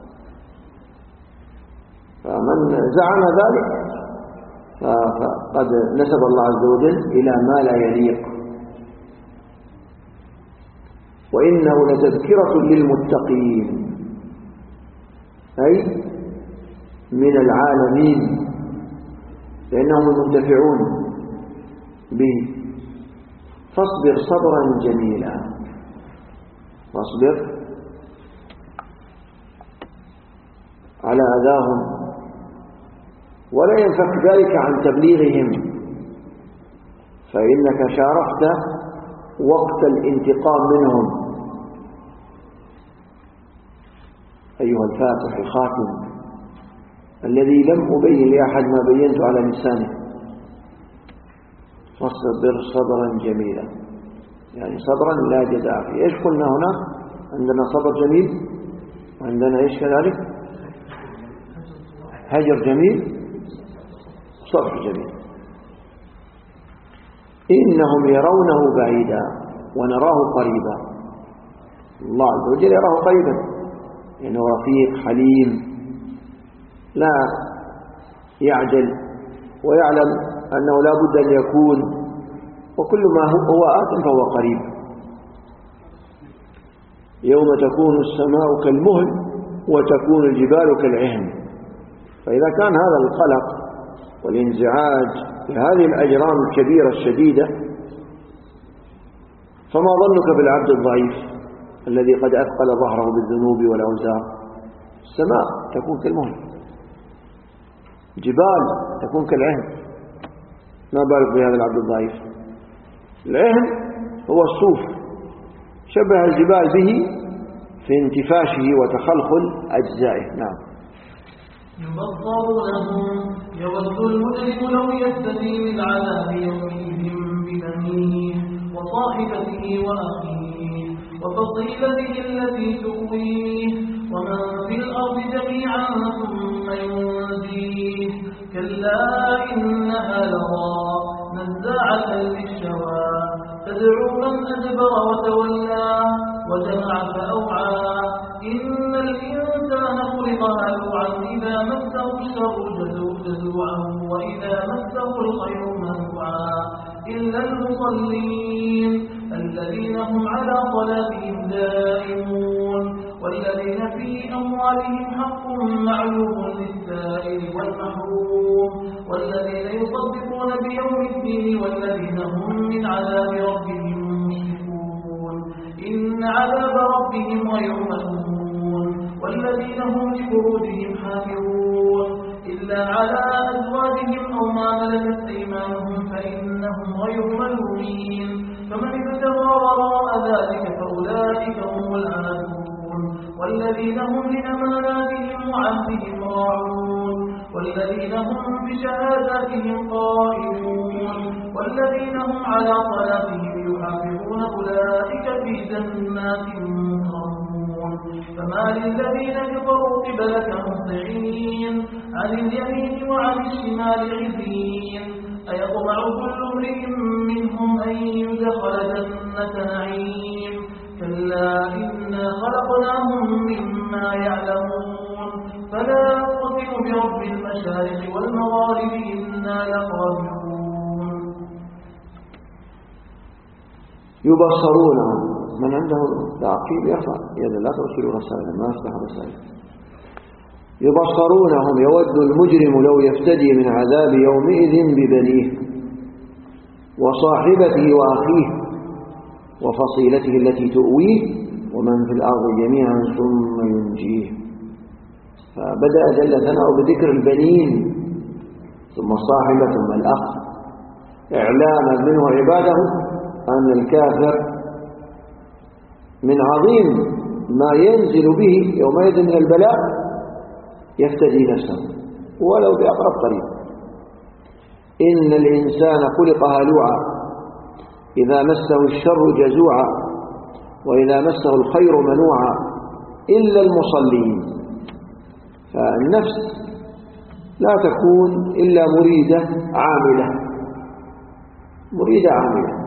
فمن زعم ذلك فقد نسب الله عز وجل إلى ما لا يليق. وإنه لتذكرة للمتقين أي من العالمين لأنهم المنتفعون به. فاصبر صبرا جميلا، فاصبر على أذاهم ولا ينفك ذلك عن تبليغهم، فإنك شاركت وقت الانتقام منهم، أيها الفاتح الخاتم الذي لم أبين لأحد ما بينت على لسانه، فاصبر صبرا جميلا، يعني صبرا لا جزاء فيه. إيش قلنا هنا؟ عندنا صبر جميل، وعندنا إيش كذلك؟ هجر جميل، صبر جميل. إنهم يرونه بعيدا ونراه قريبا. الله عز وجل يراه قريبا، إنه رفيق حليم لا يعجل، ويعلم أنه لا بد أن يكون، وكل ما هو آت فهو قريب. يوم تكون السماء كالمهل وتكون الجبال كالعهن. فإذا كان هذا القلق والانزعاج لهذه الأجرام الكبيرة الشديدة، فما ظنك بالعبد الضعيف الذي قد أثقل ظهره بالذنوب والأوزار؟ السماء تكون كالمهل، جبال تكون كالعهن، ما بالك بهذا العبد الضعيف. العهن هو الصوف، شبه الجبال به في انتفاشه وتخلخل أجزائه. نعم. يبصرونهم يود المجرم لو يفتدي من عذاب يومئذ ببنيه وصاحبته وأخيه وفصيلته التي تؤويه ومن في الأرض جميعا ثم ينجيه. كلا إنها لظى نزاعة للشوى تدعو من أدبر وتولى وجمع فأوعى. إن الإنسان خلق هلوعا إذا مسه الشر جزوعا وإذا مسه الخير منوعا إلا المصلين الذين هم على صلاتهم دائمون والذين في أموالهم حق معلوم للسائل والمحروم والذين يصدقون بيوم الدين والذين هم من عذاب ربهم مشفقون. إن عذاب ربهم غير مأمون والذين هم لفروجهم حافظون إلا على أزواجهم أو ما ملكت أيمانهم فإنهم غير ملومين. فمن ابتغى وراء ذلك فأولئك هم العادون والذين هم لأماناتهم وعهدهم راعون والذين هم بشهاداتهم قائمون والذين هم على صلاتهم يحافظون أولئك في جنات مكرمون. فما للذين كفروا قبلك مهطعين عن اليمين وعن الشمال عزين. أيطمع كل امرئ منهم أن يدخل جنة نعيم. كلا إنا خلقناهم مما يعلمون. فلا أقسم برب المشارق والمغارب إنا لقادرون. يبصرونهم، من عنده تعقيب يرفع يدا، لا ترسلوا رسائل، ما أفتح رسائل. يبصرونهم يود المجرم لو يفتدي من عذاب يومئذ ببنيه وصاحبته وأخيه وفصيلته التي تؤويه ومن في الأرض جميعا ثم ينجيه. فبدأ جل ثناؤه بذكر البنين ثم الصاحبة ثم الأخ، إعلاما منه عباده أن الكافر من عظيم ما ينزل به يومئذ من البلاء يفتدي نفسه ولو بأقرب طريق. إن الإنسان خلق هلوعا إذا مسه الشر جزوعا وإذا مسه الخير منوعا إلا المصلين. فالنفس لا تكون إلا مريدة عاملة، مريدة عاملة.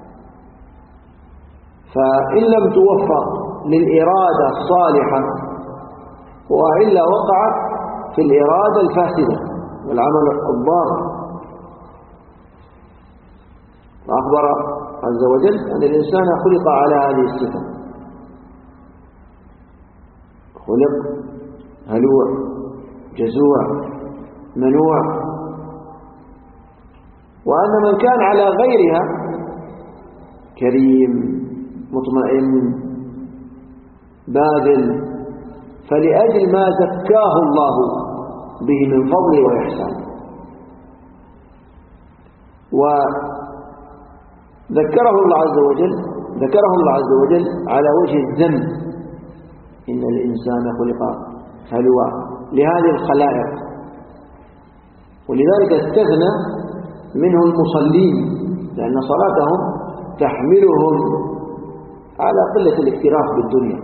فإن لم توفق للإرادة الصالحة وإلا وقعت في الإرادة الفاسدة والعمل الضار. فأخبر عز وجل أن الإنسان خلق على هذه الصفة، خلق هلوع جزوع منوع، وأن من كان على غيرها كريم مطمئن باذل فلأجل ما زكاه الله به من فضل وإحسان. وذكره الله عز وجل على وجه الذم إن الإنسان خلق هلوعا لهذه الخلائق. ولذلك استثنى منه المصلين، لأن صلاتهم تحملهم على قلة الاكتراث بالدنيا.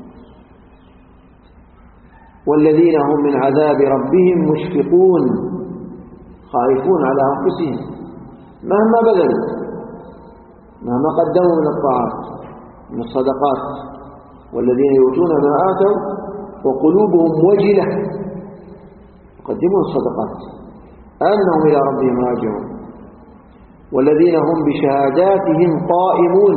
والذين هم من عذاب ربهم مشفقون، خائفون على أنفسهم مهما بذلوا، مهما قدموا من الطاعات من الصدقات. والذين يؤتون ما آتوا وقلوبهم وجلة، يقدمون الصدقات أنهم إلى ربهم راجعون. والذين هم بشهاداتهم قائمون،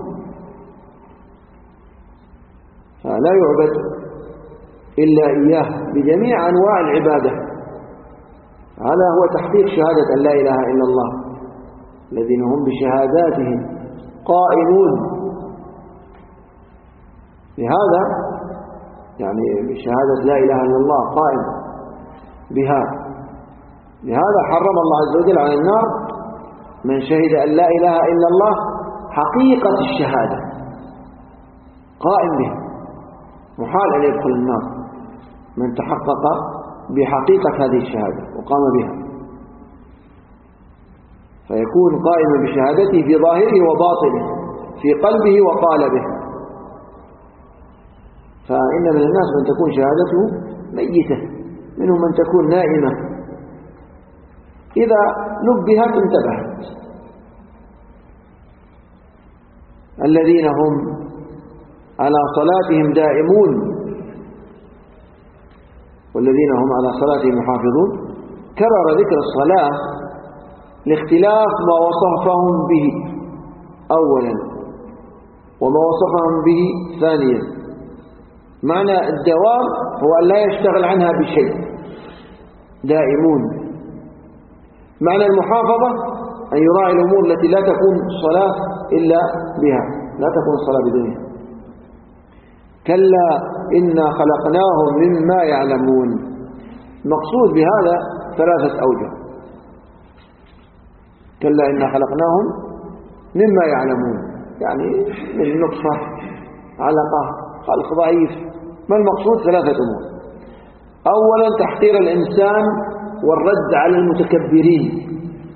فلا يعبد إلا إياه بجميع أنواع العبادة. هذا هو تحقيق شهادة أن لا إله إلا الله. الذين هم بشهاداتهم قائمون، لهذا يعني بشهادة لا إله إلا الله قائم بها. لهذا حرم الله عز وجل على النار من شهد أن لا إله إلا الله حقيقة الشهادة، قائم بها، محال أن يدخل النار من تحقق بحقيقة هذه الشهادة وقام بها، فيكون قائما بشهادته في ظاهره وباطنه، في قلبه وقالبه. فإن من الناس من تكون شهادته ميتة، منهم من تكون نائمة، إذا نبهت انتبهت. الذين هم على صلاتهم دائمون والذين هم على صلاتهم يحافظون. كرر ذكر الصلاة لاختلاف ما وصفهم به أولا وما وصفهم به ثانيا. معنى الدوام هو أن لا يشتغل عنها بشيء، دائمون. معنى المحافظة أن يراعي الأمور التي لا تكون الصلاة إلا بها، لا تكون الصلاة بدونها. كلا إنا خلقناهم مما يعلمون. المقصود بهذا ثلاثة أوجه. كلا إنا خلقناهم مما يعلمون، يعني من نطفة علقة خلق ضعيف. ما المقصود؟ ثلاثة أمور. أولا تحقير الإنسان والرد على المتكبرين،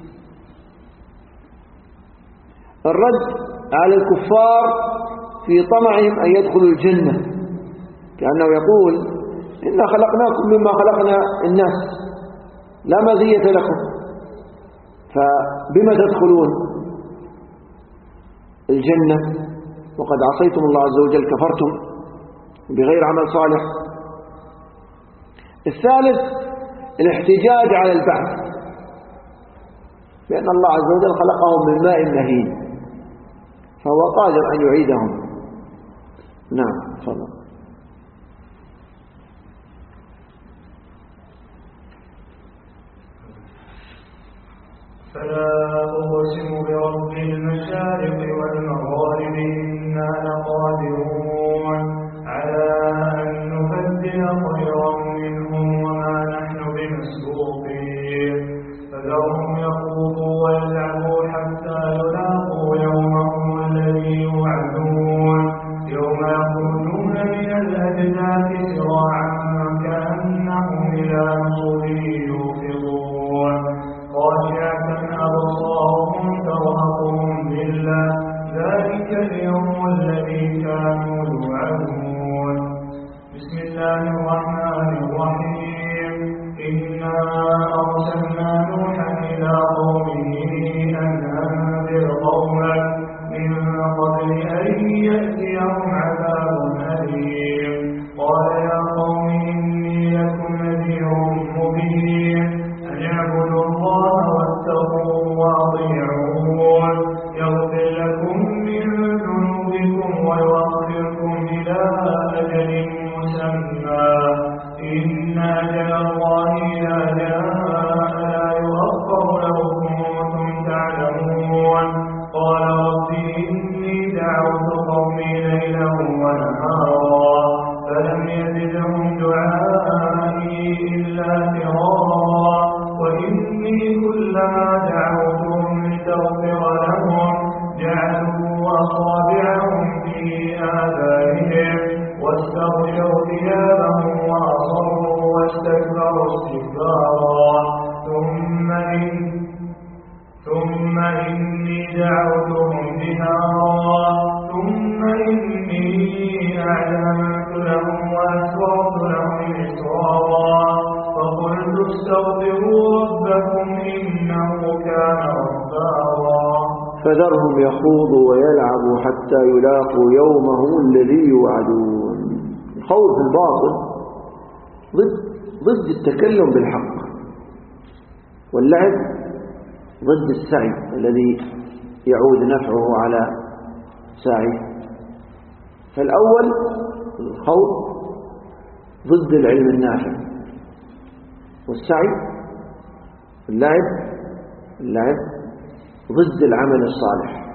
الرد على الكفار في طمعهم أن يدخلوا الجنة، كأنه يقول إنا خلقناكم مما خلقنا الناس لا مزية لكم، فبما تدخلون الجنة وقد عصيتم الله عز وجل، كفرتم بغير عمل صالح. الثالث الاحتجاج على البعث، لأن الله عز وجل خلقهم من ماء مهين فهو قادر أن يعيدهم. نعم تفضل. فلا أقسم برب المشارق والمغارب إنا لقادرون على أن نبدل خيرا منهم وما نحن بمسبوقين. فذرهم يخوضوا ويلعبوا حتى يلاقوا يومهم الذي يوعدون، يوم يخرجون من الأجداث سراعا كأنهم إلى نصب يوفضون، خاشعة أبصارهم ترهقهم ذلة، ذلك اليوم الذي كانوا يوعدون. بسم الله الرحمن الرحيم. إنا أرسلنا نوحا إلى قومه أن أنذر قومك من قبل أن يأتيهم عذاب أليم. قال يا قوم إني لكم نذير مبين، أن اعبدوا الله واتقوه وأطيعون، يغفر لكم من ذنوبكم ويؤخركم إلى أجل مسمى، إن أجل الله إذا جاء لا يؤخر لو كنتم تعلمون. قال رب إني دعوت قومي ليلا ونهارا فلم يزدهم دعائي إلا فرارا، وإني كلما دعوتهم لتغفر لهم جعلوا أصابعهم في آذانهم واستغشوا فذرهم يخوضوا ويلعبوا حتى يلاقوا يومهم الذي يوعدون. الخوض في الباطل ضد التكلم بالحق، واللعب ضد السعي الذي يعود نفعه على سعي. فالأول الخوض ضد العلم النافع، والسعي اللعب ضد العمل الصالح.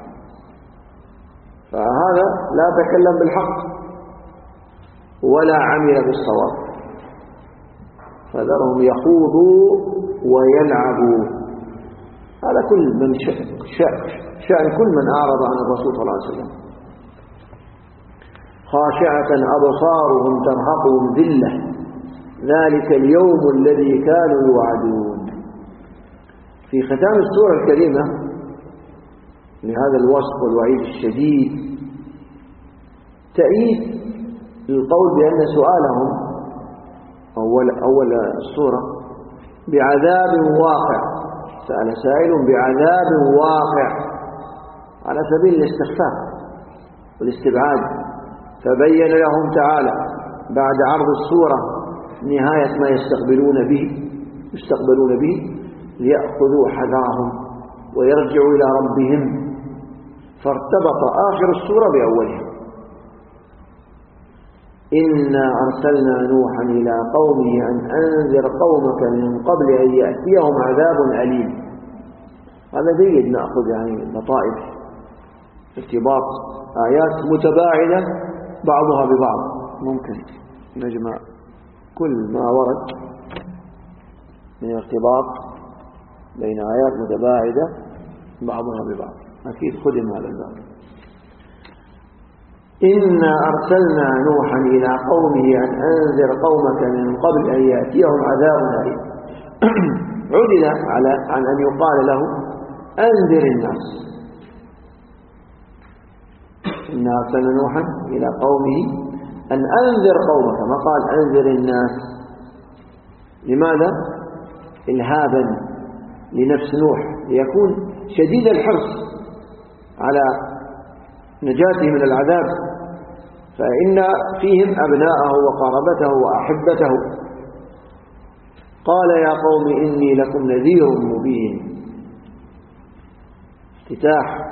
فهذا لا تكلم بالحق ولا عمل بالصواب. فذرهم يخوضوا ويلعبوا. هذا كل من شأن كل من أعرض عن الرسول صلى الله عليه وسلم. خاشعة أبصارهم ترهقهم ذلة ذلك اليوم الذي كانوا يوعدون. في ختام السورة الكريمة لهذا الوصف والوعيد الشديد تأييد القول بأن سؤالهم أول السورة بعذاب واقع. سأل سائل بعذاب واقع على سبيل الاستخفاف والاستبعاد، فبين لهم تعالى بعد عرض السورة نهاية ما يستقبلون به ليأخذوا حذرهم ويرجعوا إلى ربهم، فارتبط آخر السورة بأولها. إنا أرسلنا نوحا إلى قومه أن أنذر قومك من قبل أن يأتيهم عذاب أليم. هذا جيد نأخذ لطائف ارتباط آيات متباعدة بعضها ببعض. ممكن نجمع كل ما ورد من ارتباط بين آيات متباعدة بعضها ببعض، أكيد خدم هذا الباب. إنا أرسلنا نوحا إلى قومه أن أنذر قومك من قبل أن يأتيهم عذاب أليم. عدل عن أن يقال له أنذر الناس. إنا أرسلنا نوحا إلى قومه أن أنذر قومك، ما قال أنذر الناس. لماذا؟ إلهابا لنفس نوح ليكون شديد الحرص على نجاته من العذاب، فإن فيهم أبناءه وقرابته وأحبته. قال يا قوم إني لكم نذير مبين. افتتاح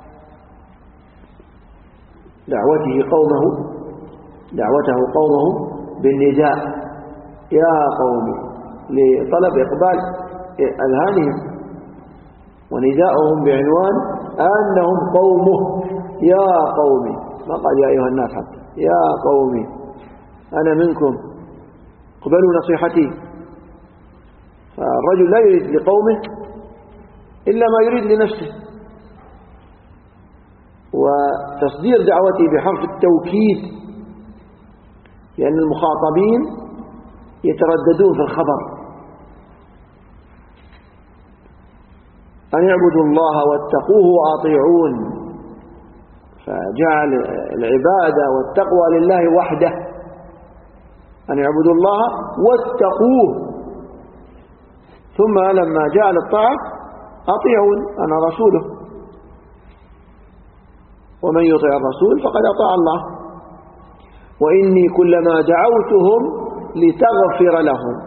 دعوته قومه بالنداء يا قوم، لطلب إقبال أذهانهم، ونداءهم بعنوان أنهم قومه. يا قومي، ما قال يا أيها الناس حتى، يا قومي أنا منكم اقبلوا نصيحتي. فالرجل لا يريد لقومه إلا ما يريد لنفسه. وتصدير دعوته بحرف التوكيد لأن المخاطبين يترددون في الخبر. أن يعبدوا الله واتقوه وأطيعون، فجعل العبادة والتقوى لله وحده. أن يعبدوا الله واتقوه، ثم لما جعل الطاعة أطيعون أنا رسوله، ومن يطع الرسول فقد أطاع الله. وإني كلما دعوتهم لتغفر لهم،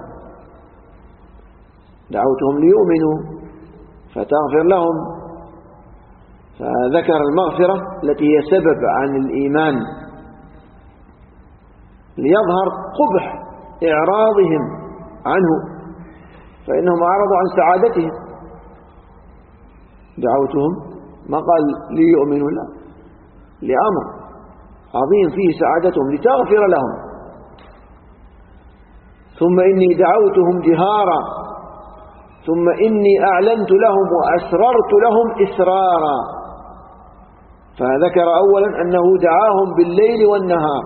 دعوتهم ليؤمنوا فتغفر لهم، فذكر المغفرة التي هي سبب عن الإيمان ليظهر قبح إعراضهم عنه، فإنهم أعرضوا عن سعادتهم. دعوتهم ما قال ليؤمنوا، لا، لأمر عظيم فيه سعادتهم لتغفر لهم. ثم إني دعوتهم جهارا، ثم إني أعلنت لهم وأسررت لهم إسرارا. فذكر أولا أنه دعاهم بالليل والنهار،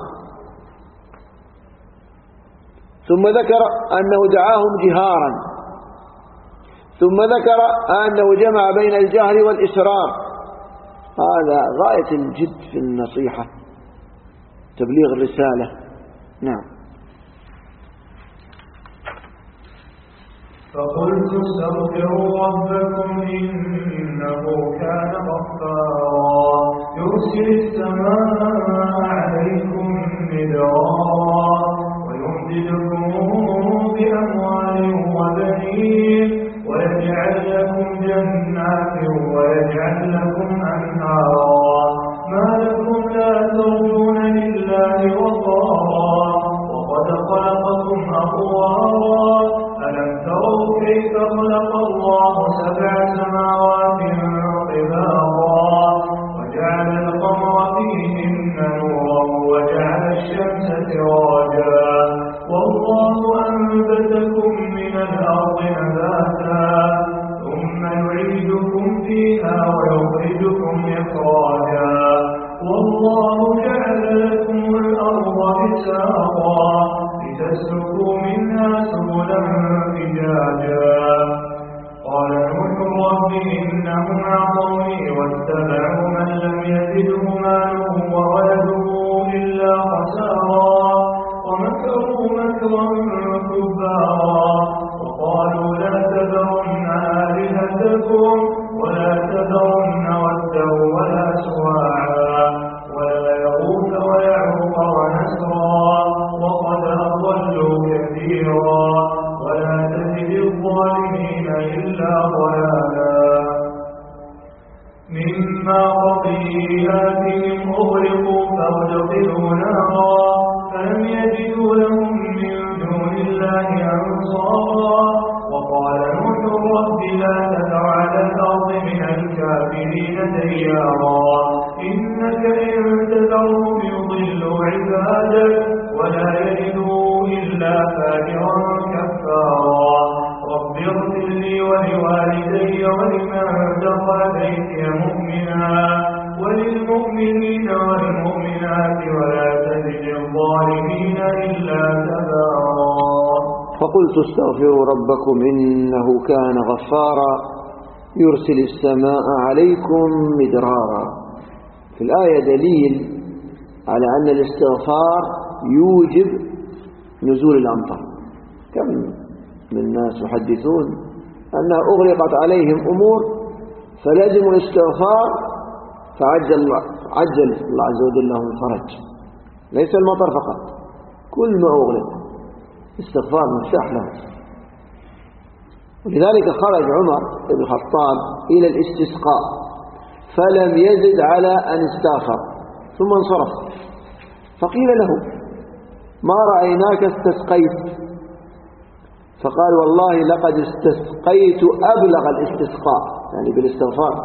ثم ذكر أنه دعاهم جهارا، ثم ذكر أنه جمع بين الجهر والإسرار. هذا غاية الجد في النصيحة، تبليغ الرسالة. نعم. فقلت استغفروا ربكم إنه كان غفارا يرسل السماء عليكم مدرارا ويمددكم بأموال وبنين ويجعل لكم جنات ويجعل لكم أنهارا ما لكم لا ترجون لله وقارا وقد خلقكم أطوارا ألم تروا كيف خلق الله 7 سماوات طباقا وجعل القمر فيهن نورا وجعل الشمس سراجا والله أنبتكم من الأرض نباتا ثم يعيدكم فيها ويخرجكم إخراجا والله جعل لكم الأرض بساطا لتسلكوا منها سبلا فجاجا قال نوح رب إنهم عصوني واتبعوا من لم يزده ماله وولده إلا خسارا ومكروا مكرا كبارا وقالوا لا تذرن آلهتكم ولا تذرن ودا ولا سواعا ولا يغوث ويعوق ونسرا وقد أضلوا كثيرا ولا تزد الظالمين إلا ضلالا مما خطيئاتهم أغرقوا فأدخلوا نارا فلم يجدوا لهم من دون الله أنصارا وقال نوح رب لا تذر على الأرض من الكافرين ديارا إنك إن تذرهم يضلوا عبادك ولا يجدوا إلا فاجرا كفارا رب اغفر لي ولوالدي ولمن دخل بيتي مؤمنا وللمؤمنين والمؤمنات ولا تزد الظالمين إلا تبارا فقلت استغفروا ربكم إنه كان غفارا يرسل السماء عليكم مدرارا. في الآية دليل على أن الاستغفار يوجب نزول الأمطار. كم من الناس يحدثون أنها أغلقت عليهم أمور فلازم الاستغفار فعجل الله عز وجل لهم الفرج. ليس المطر فقط، كل ما أغلق استغفار مفتاح له. ولذلك خرج عمر بن الخطاب إلى الاستسقاء فلم يزد على أن استغفر ثم انصرف، فقيل له ما رأيناك استسقيت، فقال والله لقد استسقيت أبلغ الاستسقاء، يعني بالاستغفار.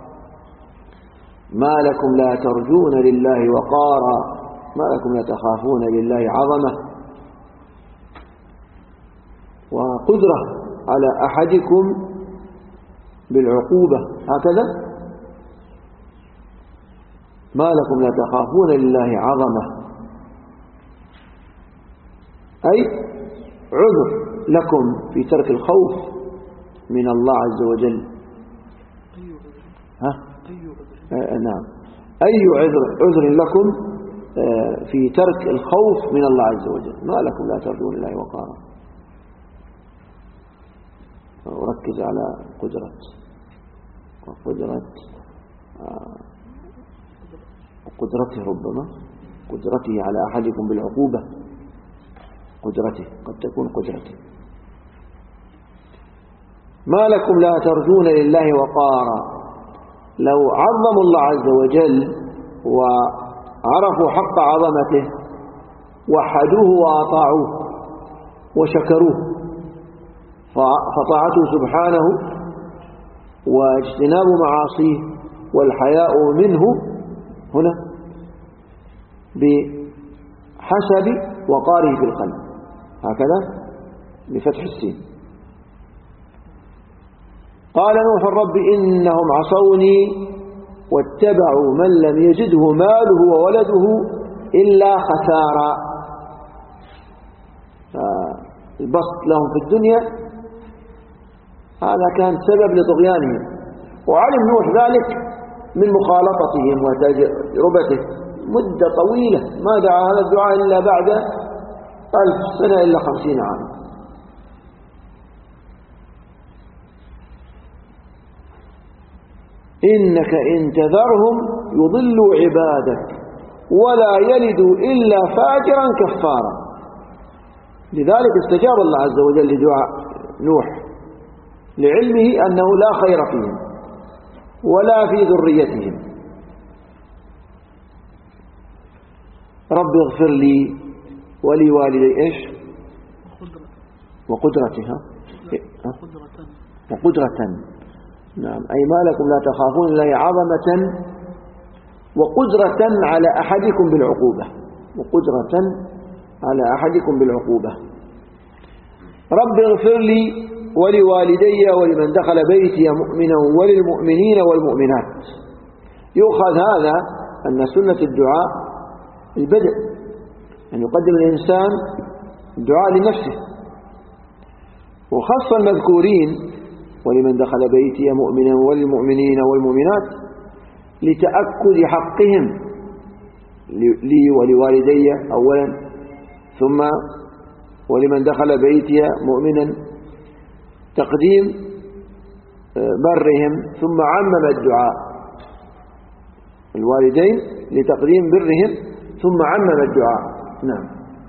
ما لكم لا ترجون لله وقارا، ما لكم لا تخافون لله عظمة وقدرة على أحدكم بالعقوبة، هكذا ما لكم لا تخافون لله عظمة، أي عذر لكم في ترك الخوف من الله عز وجل. نعم، أي عذر لكم في ترك الخوف من الله عز وجل. ما لكم لا ترجون الله وقارا. وركز على قدرته، ربما قدرته على أحدكم بالعقوبة، قدرته قد تكون قدرته. ما لكم لا ترجون لله وقارا. لو عظموا الله عز وجل وعرفوا حق عظمته وحدوه وأطاعوه وشكروه، فطاعته سبحانه واجتناب معاصيه والحياء منه هنا بحسب وقاره في القلب، هكذا بفتح السين. قال نوح رب إنهم عصوني واتبعوا من لم يجده ماله وولده إلا خسارا. البسط لهم في الدنيا هذا كان سبب لطغيانهم، وعلم نوح ذلك من مخالطتهم وتجربته مدة طويلة، ما دعا هذا الدعاء إلا بعد 1000 سنة إلا 50 عاما. إنك إن تذرهم يضلوا عبادك ولا يلدوا إلا فاجرا كفارا. لذلك استجاب الله عز وجل لدعاء نوح لعلمه أنه لا خير فيهم ولا في ذريتهم. رب اغفر لي ولوالدي إيش وقدرتها وقدرة. نعم، أي ما لكم لا تخافون الله عظمة وقدرة على أحدكم بالعقوبة، وقدرة على أحدكم بالعقوبة. رب اغفر لي ولوالدي ولمن دخل بيتي مؤمنا وللمؤمنين والمؤمنات. يؤخذ هذا أن سنة الدعاء البدء، أن يقدم الإنسان الدعاء لنفسه، وخص المذكورين ولمن دخل بيتي مؤمنا وللمؤمنين والمؤمنات لتأكد حقهم لي ولوالدي أولا، ثم ولمن دخل بيتي مؤمنا تقديم برهم، ثم عمم الدعاء الوالدين لتقديم برهم ثم عمم الدعاء. نعم.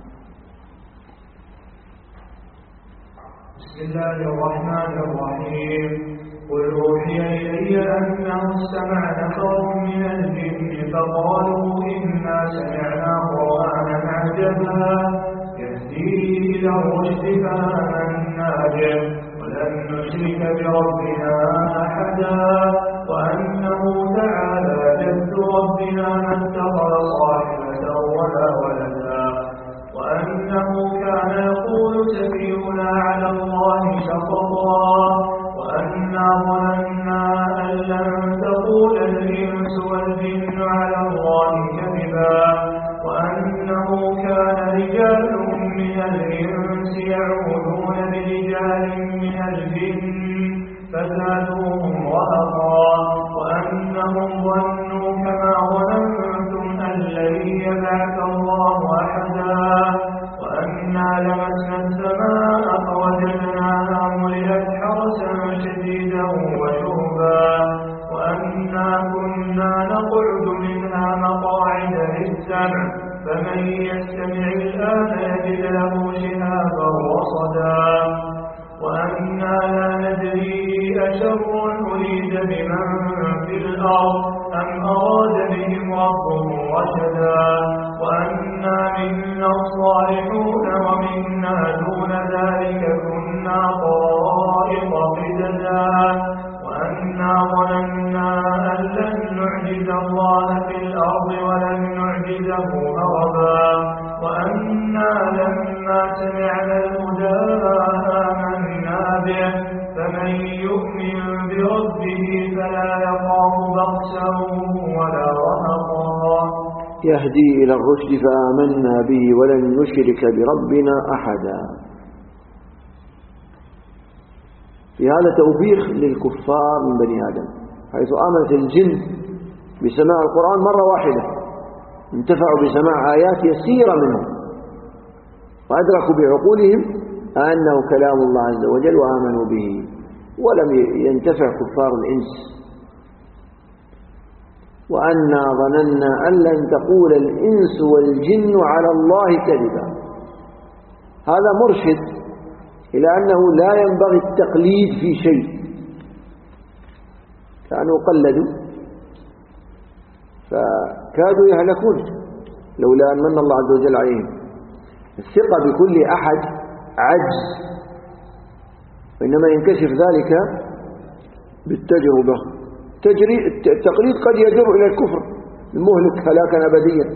بسم الله الرحمن الرحيم. قل أوحي إلي أنه استمع نفر من الجن فقالوا إنا سمعنا قرآنا عجبا يهدي إلى الرشد فآمنا به ولن نشرك بربنا أحدا وأنه تعالى جد ربنا ما اتخذ صاحبة ولا ولدا وأنه كان يقول سفيهنا على الله شططا وأنا ظننا أن لن تقول الإنس والجن على الله كذبا وأنه كان رجال من الإنس يعوذون برجال من الجن فزادوهم رهقا وأنهم ظنوا كما ظننتم أن لن يبعث الله أحدا وأنا لمسنا السماء فوجدناها ملئت حرسا شديدا وشهبا وأنا كنا نقعد منها مقاعد للسمع فمن يستمع الآن يجد له شهابا رصدا وأنا لا ندري أشر أريد بمن في الأرض أم أراد بهم ربهم رشدا وأنا منا الصالحون ومنا دون ذلك كنا طرائق قددا وأنا ظننا أن لن نعجز الله في الأرض ولن نعجزه هربا وأنا لما سمعنا الهدى آمنا به فمن يؤمن بربه فلا يخاف بخسا ولا رهقا يهدي إلى الرشد فآمنا به ولن نشرك بربنا أحدا. في هذا توبيخ للكفار من بني آدم، حيث آمنت الجن بسماع القرآن مرة واحدة، انتفعوا بسماع آيات يسيرة منهم وأدركوا بعقولهم أنه كلام الله عز وجل وآمنوا به، ولم ينتفع كفار الإنس. وأنا ظننا أن لن تقول الإنس والجن على الله كذبا. هذا مرشد إلى أنه لا ينبغي التقليد في شيء، كانوا قلدوا فكادوا يهلكون لولا أن من الله عز وجل عليهم. الثقة بكل أحد عجز، وإنما ينكشف ذلك بالتجربة. التقليد قد يجر إلى الكفر المهلك هلاكا أبديا.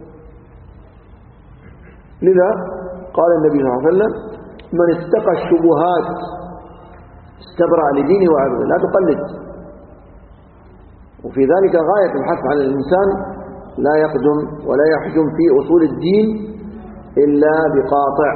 لذا قال النبي صلى الله عليه وسلم: من اتقى الشبهات استبرأ لدينه وعرضه. لا تقلد. وفي ذلك غاية الحث على الإنسان لا يقدم ولا يحجم في أصول الدين إلا بقاطع.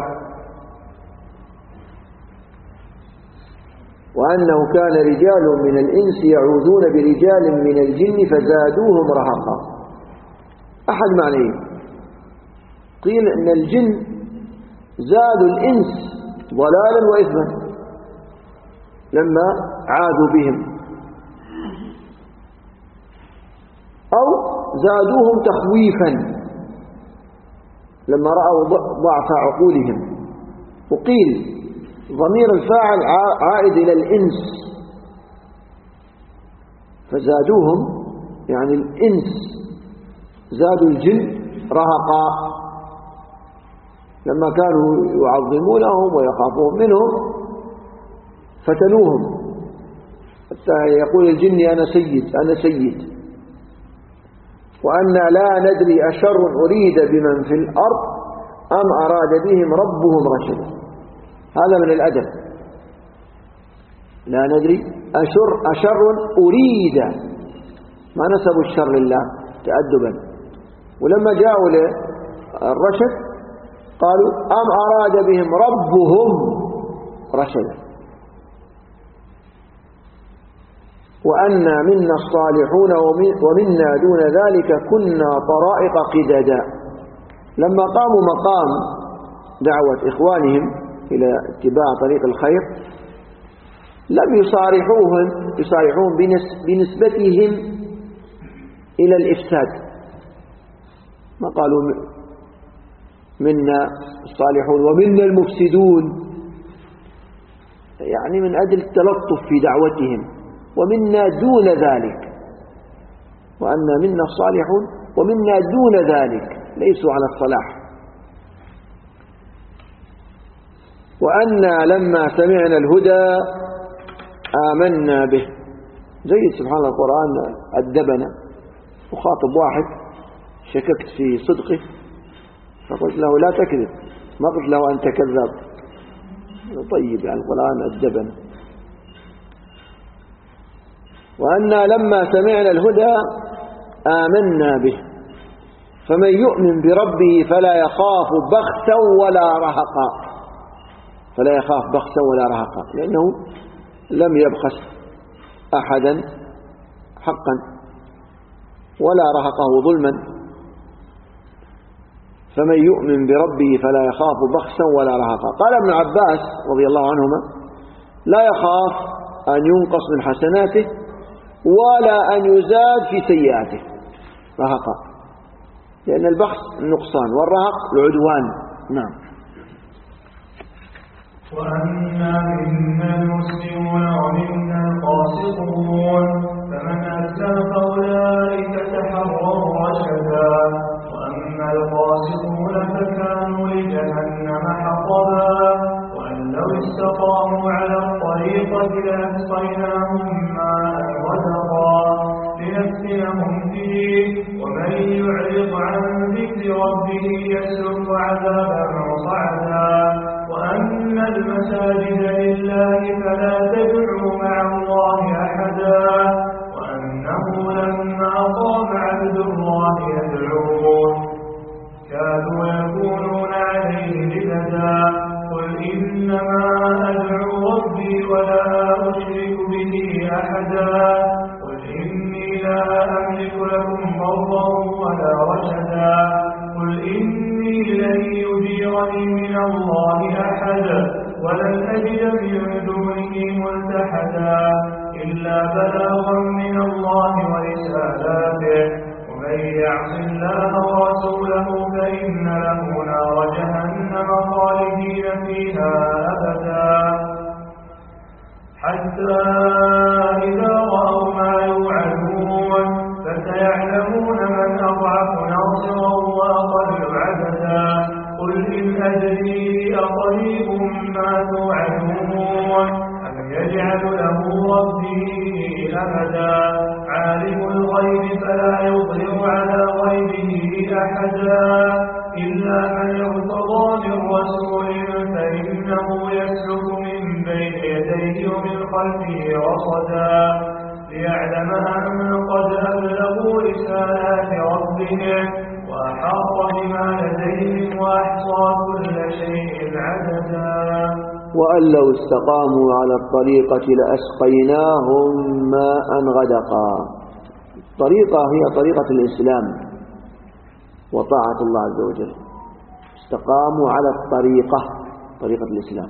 وأنه كان رجال من الإنس يعوذون برجال من الجن فزادوهم رهقا. أحد معنيه، قيل أن الجن زادوا الإنس ضلالا وإثما لما عادوا بهم، زادوهم تخويفا لما رأوا ضعف عقولهم. وقيل ضمير الفاعل عائد إلى الإنس، فزادوهم يعني الإنس زادوا الجن رهقا لما كانوا يعظمونهم ويخافون منهم فتنوهم حتى يقول الجن أنا سيد أنا سيد. وأن لا ندري أشر أريد بمن في الأرض أم أراد بهم ربهم رشدا. هذا من الأدب، لا ندري أشر أريد، ما نسبوا الشر لله تأدبا. ولما جاءوا للرشد قالوا أم أراد بهم ربهم رشدا. وأنا منا الصالحون ومنا دون ذلك كنا طرائق قددا. لما قاموا مقام دعوة إخوانهم إلى اتباع طريق الخير لم يصارحوهم بنسبتهم إلى الإفساد، ما قالوا منا الصالحون ومنا المفسدون، يعني من أجل التلطف في دعوتهم، ومنا دون ذلك، وأن منا الصالحون ومنا دون ذلك ليسوا على الصلاح. وأنا لما سمعنا الهدى آمنا به. زي سبحان الله القرآن أدبنا، وخاطب واحد شككت في صدقه فقلت له لا تكذب، ما قلت له أنت كذاب. طيب يعني القرآن أدبنا. وأنا لما سمعنا الهدى آمنا به فمن يؤمن بربه فلا يخاف بخسا ولا رهقا. فلا يخاف بخسا ولا رهقا لأنه لم يبخس أحدا حقا ولا رهقه ظلما. فمن يؤمن بربه فلا يخاف بخسا ولا رهقا. قال ابن عباس رضي الله عنهما لا يخاف أن ينقص من حسناته ولا أن يزاد في سيئاته رهقا، لأن البخس النقصان والرهق العدوان. نعم. وأنا منا المسلمون ومنا القاسطون فمن أسلم فأولئك تحروا رشدا وأما القاسطون فكانوا لجهنم حطبا وأن لو استقاموا على الطريقة لأسقيناهم ماء غدقا لنفتنهم فيه ومن يعرض عن ذكر ربه يسلك عذابا صعدا. وأن المساجد لله فلا تدعوا مع الله أحدا وأنه لما قام عبد الله يدعوه كادوا يكونون عليه لبدا. قل إنما أدعو ربي ولا أشرك به أحدا. قل إني لا أملك لكم ضرا ولا رشدا. قل إني لن يجيرني من الله أحد ولن أجد من دونه ملتحدا إلا بلاغا من الله ورسالاته ومن يعص الله ورسوله فإن له نار جهنم خالدين فيها أبدا. حتى إذا رأوا ما يوعدون فسيعلمون من أضعف ناصرا وأقل عددا. قل إن أدري أقريب ما توعدون أم يجعل له ربي أمدا. عالم الغيب فلا يظهر على غيبه أحدا إلا من ارتضى من رسول فإنه يسلك من بين يديه ومن خلفه رصدا ليعلم أن قد أبلغوا رسالات ربهم وأحاط بما لديهم وأحصى كل شيء عددا. وأن لو استقاموا على الطريقة لأسقيناهم ماء غدقا. الطريقة هي طريقة الإسلام وطاعة الله عز وجل. استقاموا على الطريقة، طريقة الإسلام.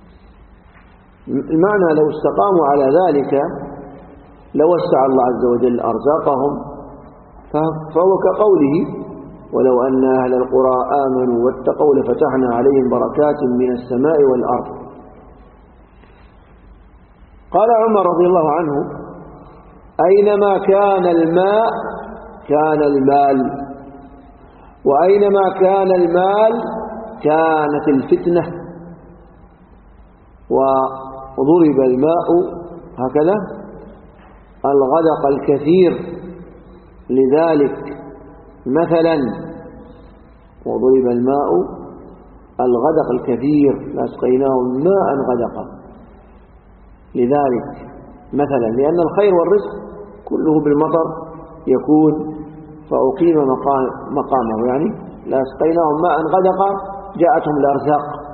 المعنى لو استقاموا على ذلك لوسع الله عز وجل أرزاقهم فهو كقوله ولو أن أهل القرى آمنوا واتقوا لفتحنا عليهم بركات من السماء والأرض. قال عمر رضي الله عنه أينما كان الماء كان المال، وأينما كان المال كانت الفتنة. وضرب الماء هكذا الغدق الكثير لذلك مثلا، وضرب الماء الغدق الكثير لأسقيناهم ماء غدقا لذلك مثلا، لأن الخير والرزق كله بالمطر يكون، فأقيم مقامه يعني لأسقيناهم ماء غدقا جاءتهم الأرزاق.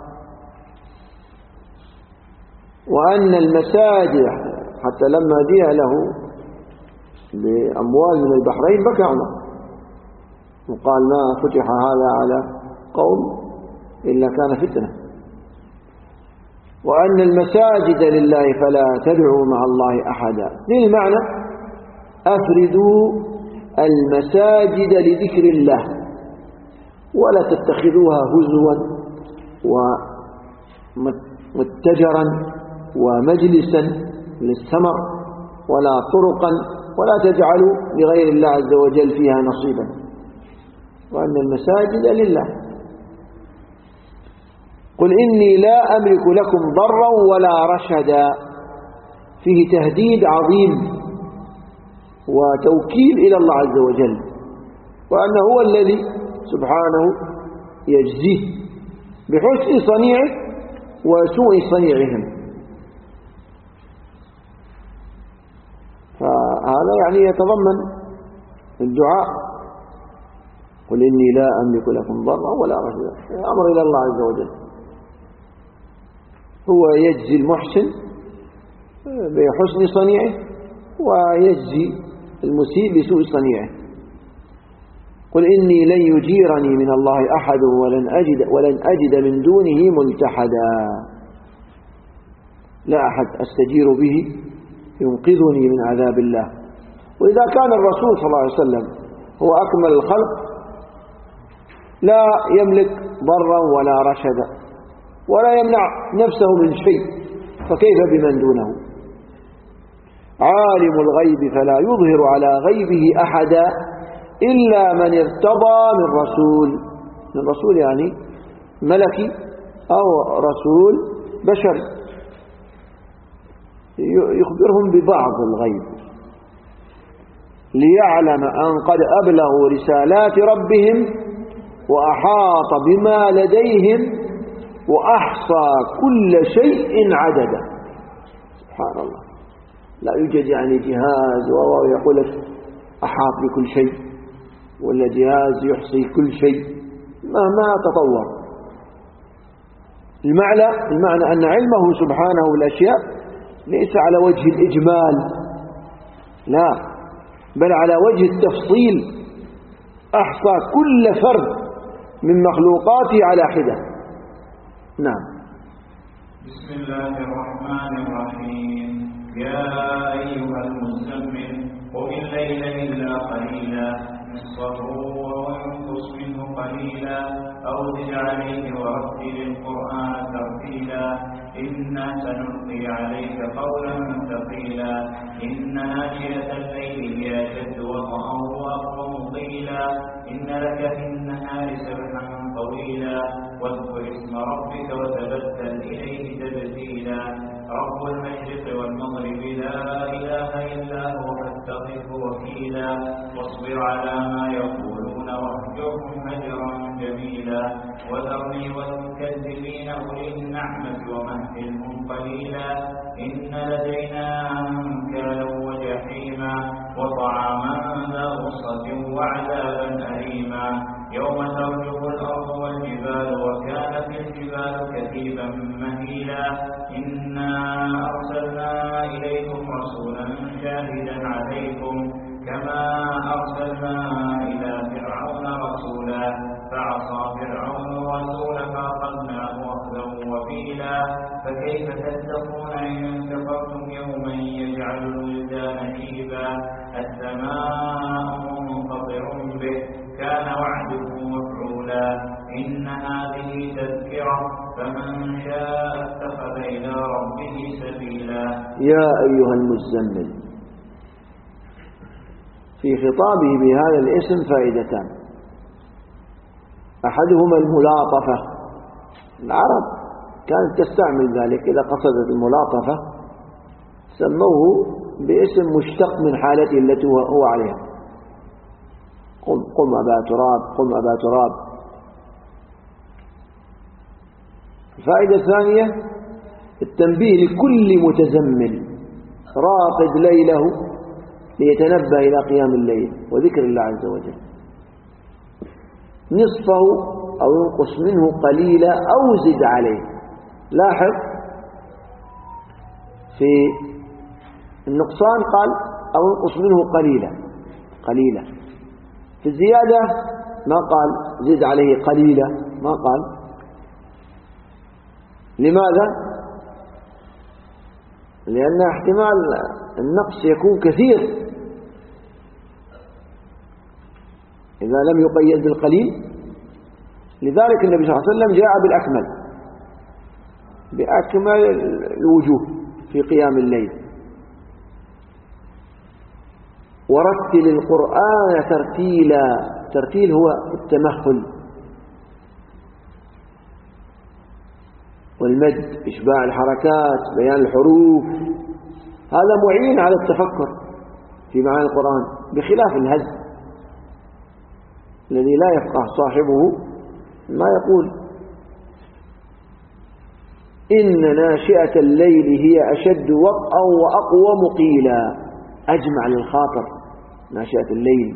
وأن المساجد حتى لما جاء له بأموال من البحرين بكى عمر وقال ما فتح هذا على قوم إلا كان فتنة. وأن المساجد لله فلا تدعوا مع الله أحدا، للمعنى أفردوا المساجد لذكر الله ولا تتخذوها هزوا ومتجرا ومجلسا للسمر ولا طرقا، ولا تجعلوا لغير الله عز وجل فيها نصيبا. وأن المساجد لله. قل إني لا أملك لكم ضرا ولا رشدا، فيه تهديد عظيم وتوكيل إلى الله عز وجل، وأنه هو الذي سبحانه يجزيه بحسن صنيعه وسوء صنيعهم. فهذا يعني يتضمن الدعاء قل إني لا أملك لكم ضرا ولا رشدا، أمر إلى الله عز وجل، هو يجزي المحسن بحسن صنيعه ويجزي المسيء بسوء صنيعه. قل إني لن يجيرني من الله أحد ولن أجد من دونه ملتحدا، لا أحد أستجير به ينقذني من عذاب الله. وإذا كان الرسول صلى الله عليه وسلم هو أكمل الخلق لا يملك ضرا ولا رشدا ولا يمنع نفسه من شيء، فكيف بمن دونه؟ عالم الغيب فلا يظهر على غيبه أحدا إلا من ارتضى من رسول. من رسول يعني ملكي أو رسول بشري يخبرهم ببعض الغيب ليعلم أن قد أبلغوا رسالات ربهم وأحاط بما لديهم وأحصى كل شيء عددا. سبحان الله، لا يوجد يعني جهاز ويقول لك أحاط بكل شيء، ولا جهاز يحصي كل شيء، مهما تطور. المعنى أن علمه سبحانه بالأشياء ليس على وجه الإجمال، لا، بل على وجه التفصيل، أحصى كل فرد من مخلوقاته على حدة. نعم. بسم الله الرحمن الرحيم. يا أيها المزمل قم الليل إلا قليلا نصفه وانقص منه قليلا أو زد عليه ورتل القرآن ترتيلا إنا سنلقي عليك قولا ثقيلا إن ناشئة الليل هي أشد وطئا وأقوم قيلا إن لك في النهار سبحا طويلا واذكر اسم ربك وتبتل إليه تبتيلا رب المشرق والمغرب لا إله إلا هو فاتخذه وكيلا واصبر على ما يقولون واهجرهم هجرا جميلا وذرني والمكذبين أولي النعمة ومهلهم قليلا إن لدينا أنكالا وجحيما وطعاما ذا غصة وعذابا أليما يوم ترجف الأرض والجبال وكانت الجبال كثيبا مهيلا إنا أرسلنا إليكم رسولا شاهدا عليكم كما أرسلنا إلى فرعون رسولا فعصى فرعون الرسول فأخذناه أخذا وبيلا فكيف تتقون إن كفرتم يوما يجعل الولدان شيبا السماء منفطر ربه سبيلا. يا أيها المزمل. في خطابه بهذا الاسم فائدتان: أحدهما الملاطفة. العرب كانت تستعمل ذلك إذا قصدت الملاطفة، سموه باسم مشتق من حالته التي هو عليها: قم أبا تراب، قم أبا تراب. الفائدة الثانية التنبيه لكل متزمل راقد ليله ليتنبه إلى قيام الليل وذكر الله عز وجل، نصفه أو ينقص منه قليلا أو زد عليه. لاحظ في النقصان قال أو ينقص منه قليلا. في الزيادة ما قال زد عليه قليلا، ما قال. لماذا؟ لأن احتمال النقص يكون كثير إذا لم يقيد بالقليل. لذلك النبي صلى الله عليه وسلم جاء بأكمل الوجوه في قيام الليل: ورتل القرآن ترتيلا. ترتيل هو التمهل والمد، إشباع الحركات، بيان الحروف. هذا معين على التفكر في معاني القرآن، بخلاف الهز الذي لا يفقه صاحبه ما يقول. إن ناشئة الليل هي أشد وطئا وأقوم قيلا. أجمع للخاطر ناشئة الليل.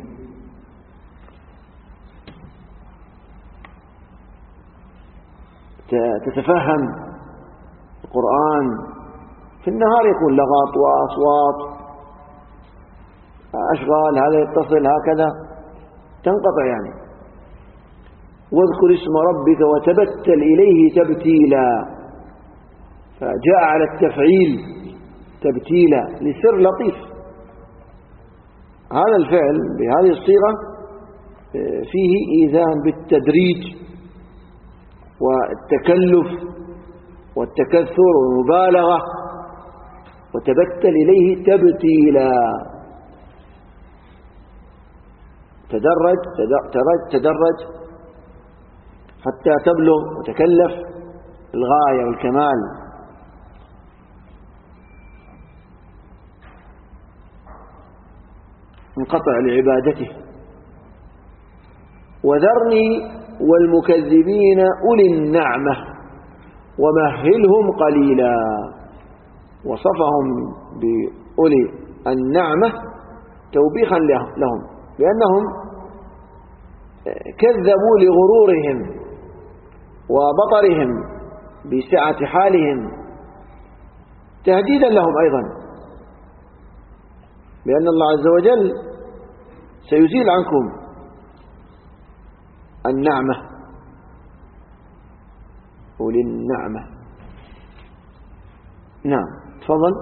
تتفهم القرآن. في النهار يكون لغط وأصوات أشغال، هذا يتصل هكذا تنقطع يعني. واذكر اسم ربك وتبتل إليه تبتيلا، فجاء على التفعيل تبتيلا لسر لطيف. هذا الفعل بهذه الصيغة فيه إيذان بالتدريج والتكلف والتكثر والمبالغة. وتبتل إليه تبتيلا، تدرج حتى تبلغ وتكلف الغاية والكمال. انقطع لعبادته. وذرني والمكذبين أولي النعمة ومهلهم قليلا. وصفهم بأولي النعمة توبيخا لهم، لأنهم كذبوا لغرورهم وبطرهم بسعة حالهم، تهديدا لهم أيضا، بأن الله عز وجل سيزيل عنكم النعمة. أولي النعمة. نعم، تفضل.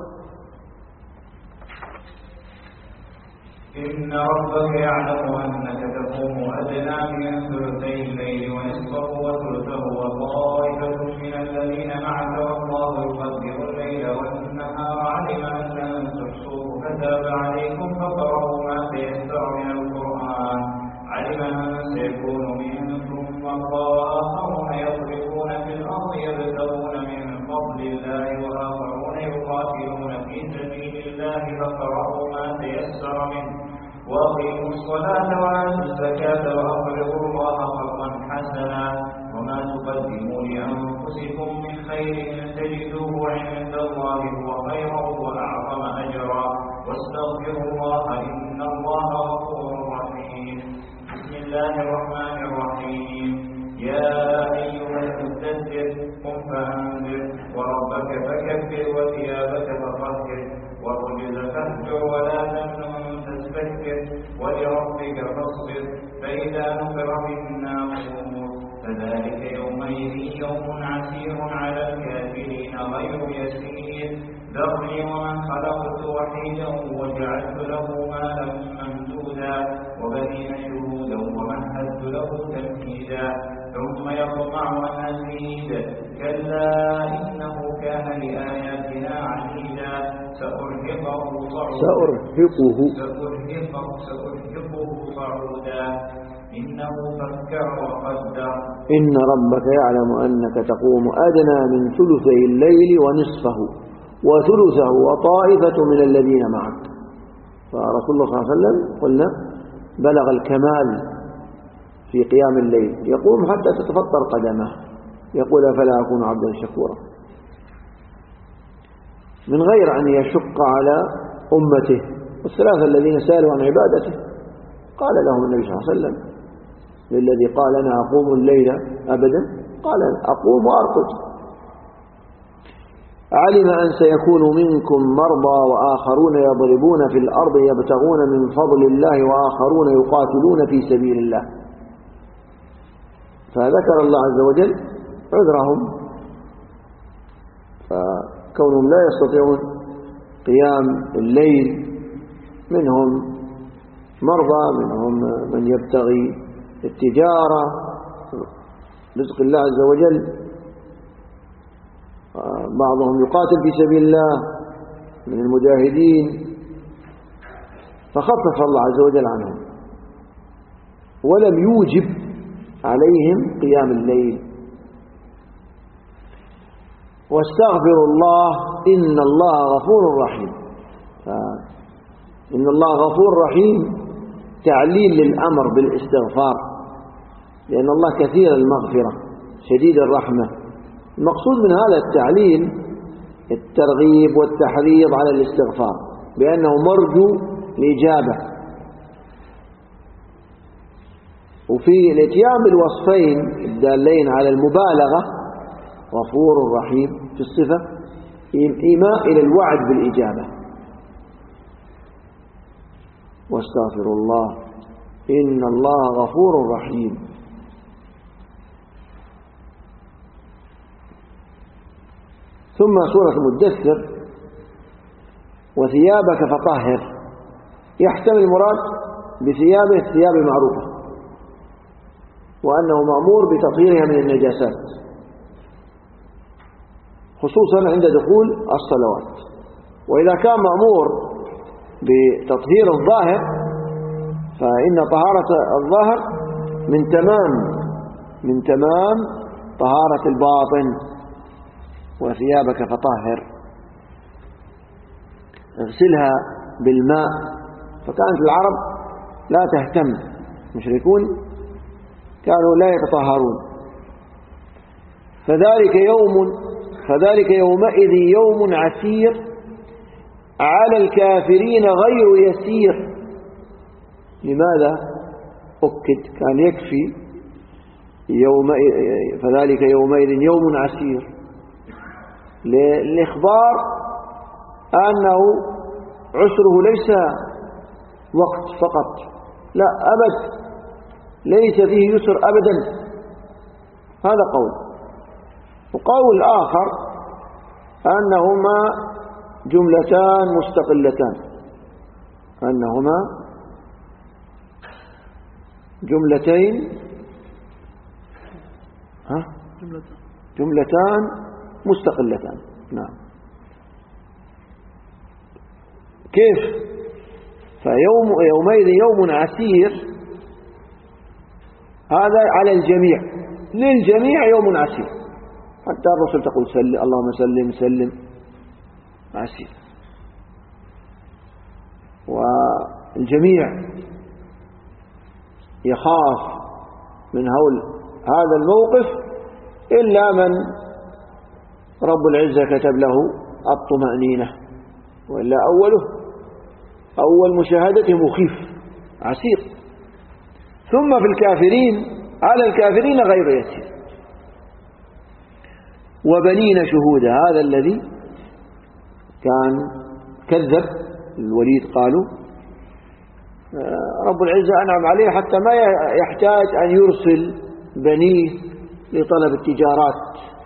إن ربك يعلم أنك تقوم أدنى من ثلثي الليل ونصفه وثلثه وطائفة من الذين معك والله يقدر الليل والنهار. علم أن لن تحصوه فتاب عليكم فقرأوا ما تيسر من القرآن. علم أن سيكون منكم مرضى وآخرون يضربون في الأرض يبتغون من فضل الله وآخرون يقاتلون في سبيل الله فقرأوا ما تيسر منه. وأقيموا الصلاة وآتوا الزكاة وأقرضوا الله قرضا حسنا. وما تقدموا لأنفسكم من خير تجدوه عند الله هو خيرا وأعظم أجرا. واستغفروا الله إن الله غفور رحيم. بسم الله الرحمن الرحيم. يا أيها المدثر قم فأنذر وربك فكبر وثيابك فطهر والرجز فاهجر ولا تمنن تستكبر ولربك فاصبر فإذا نقر في الناقور فذلك يومئذ يوم عسير على الكافرين غير يسير. ذرني ومن خلقت وحيدا وجعلت له مالا ممدودا وبنين شهودا ومهدت له تمهيدا ثم يطمع أن أزيد كلا إنه كان لآياتنا سأرهقه صعودا إنه فكر وقدر إن ربك يعلم أنك تقوم أدنى من ثلثي الليل ونصفه وثلثه وطائفة من الذين معك. فرسول الله صلى الله عليه وسلم قلنا بلغ الكمال في قيام الليل، يقوم حتى تتفطر قدمه، يقول فلا أكون عبدا شكورا، من غير أن يشق على أمته. والثلاثة الذين سألوا عن عبادته قال لهم النبي صلى الله عليه وسلم للذي قال أنا أقوم الليل أبدا قال أقوم وأرقد. علم أن سيكون منكم مرضى وآخرون يضربون في الأرض يبتغون من فضل الله وآخرون يقاتلون في سبيل الله، فذكر الله عز وجل عذرهم، فكونهم لا يستطيعون قيام الليل، منهم مرضى، منهم من يبتغي التجارة رزق الله عز وجل، بعضهم يقاتل في سبيل الله من المجاهدين، فخفف الله عز وجل عنهم ولم يوجب عليهم قيام الليل. واستغفروا الله إن الله غفور رحيم. إن الله غفور رحيم تعليل للأمر بالاستغفار، لأن الله كثير المغفرة شديد الرحمة. المقصود من هذا التعليل الترغيب والتحريض على الاستغفار بأنه مرجو الإجابة. وفي الاتيان بالوصفين الدالين على المبالغة غفور رحيم في الصفة إيماء إلى الوعد بالإجابة. واستغفروا الله إن الله غفور رحيم. ثم سورة المدثر وثيابك فطهر، يحتمل المراد بثيابه الثياب المعروفة، وأنه مأمور بتطهيرها من النجاسات، خصوصا عند دخول الصلوات. وإذا كان مأمور بتطهير الظاهر فإن طهارة الظاهر من تمام طهارة الباطن. وثيابك فطهر اغسلها بالماء، فكانت العرب لا تهتم، مشركون كانوا لا يتطهرون. فذلك يومئذ يوم عسير على الكافرين غير يسير. لماذا أكد؟ كان يكفي فذلك يومئذ يوم عسير للإخبار أنه عسره ليس وقت فقط، لا أبد، ليس فيه يسر أبدا. هذا قول. وقول آخر أنهما جملتان مستقلتان، أنهما جملتان مستقلتان. نعم. كيف؟ يومئذ يوم عسير، هذا على الجميع، للجميع يوم عسير، حتى الرسول تقول اللهم سلم عسير. والجميع يخاف من هول هذا الموقف إلا من رب العزة كتب له الطمأنينة، وإلا أول مشاهدته مخيف عسير. ثم في الكافرين على الكافرين غير يسير. وبنين شهودا، هذا الذي كان كذب الوليد، قالوا رب العزة أنعم عليه حتى ما يحتاج أن يرسل بنيه لطلب التجارات،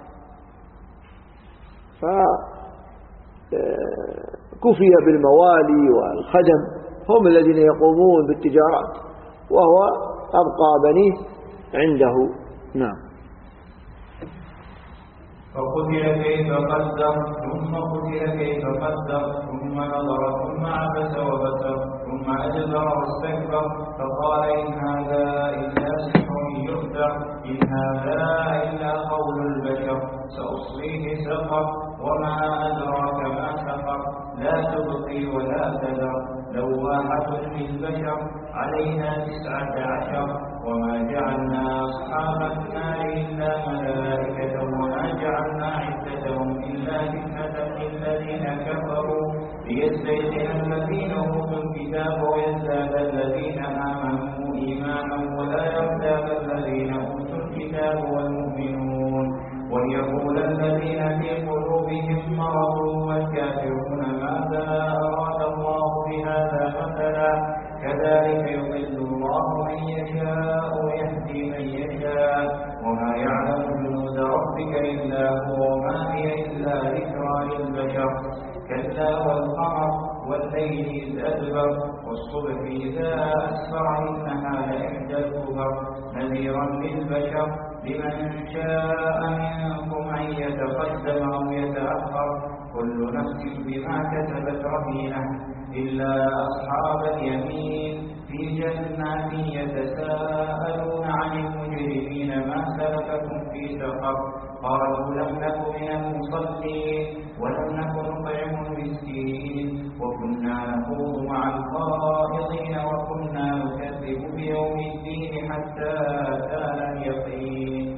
فكفي بالموالي والخدم، هم الذين يقومون بالتجارات، وهو أبقى بنيه عنده. نعم. فقتل كيف قدر ثم قتل كيف قدر ثم نظر ثم عبس وبصر ثم أدبر واستكبر فقال إن هذا إلا سحر يؤثر إن هذا إلا قول البشر سأصليه سقر وما أدراك ما سقر لا تبقي ولا تذر لواحة للبشر عليها 19 وما جعلنا أصحاب النار إلا ملائكة وما جعلنا عدتهم إلا فتنة للذين كفروا ليستيقن الذين أوتوا الكتاب ويزداد الذين آمنوا إيمانا ولا يرتاب الذين أوتوا الكتاب والمؤمنون ويقول الذين في قلوبهم مرض والكافرون ماذا أراد الله بهذا مثلا كذلك يضل الله من يشاء ويهدي من يشاء وما يعلم جنود ربك إلا هو وما هي إلا ذكرى للبشر كلا والقمر والليل إذ أدبر والصبح إذا أسفر إنها لإحدى الكبر نذيرا للبشر لمن شاء منكم أن يتقدم أو يتأخر كل نفس بما كسبت رهينة إلا أصحاب اليمين في جنات يتساءلون عن المجرمين ما سلككم في سقر قالوا لم نك من المصلين ولم نك نطعم المسكين وكنا نخوض مع الخائضين وكنا نكذب بيوم الدين حتى أتانا اليقين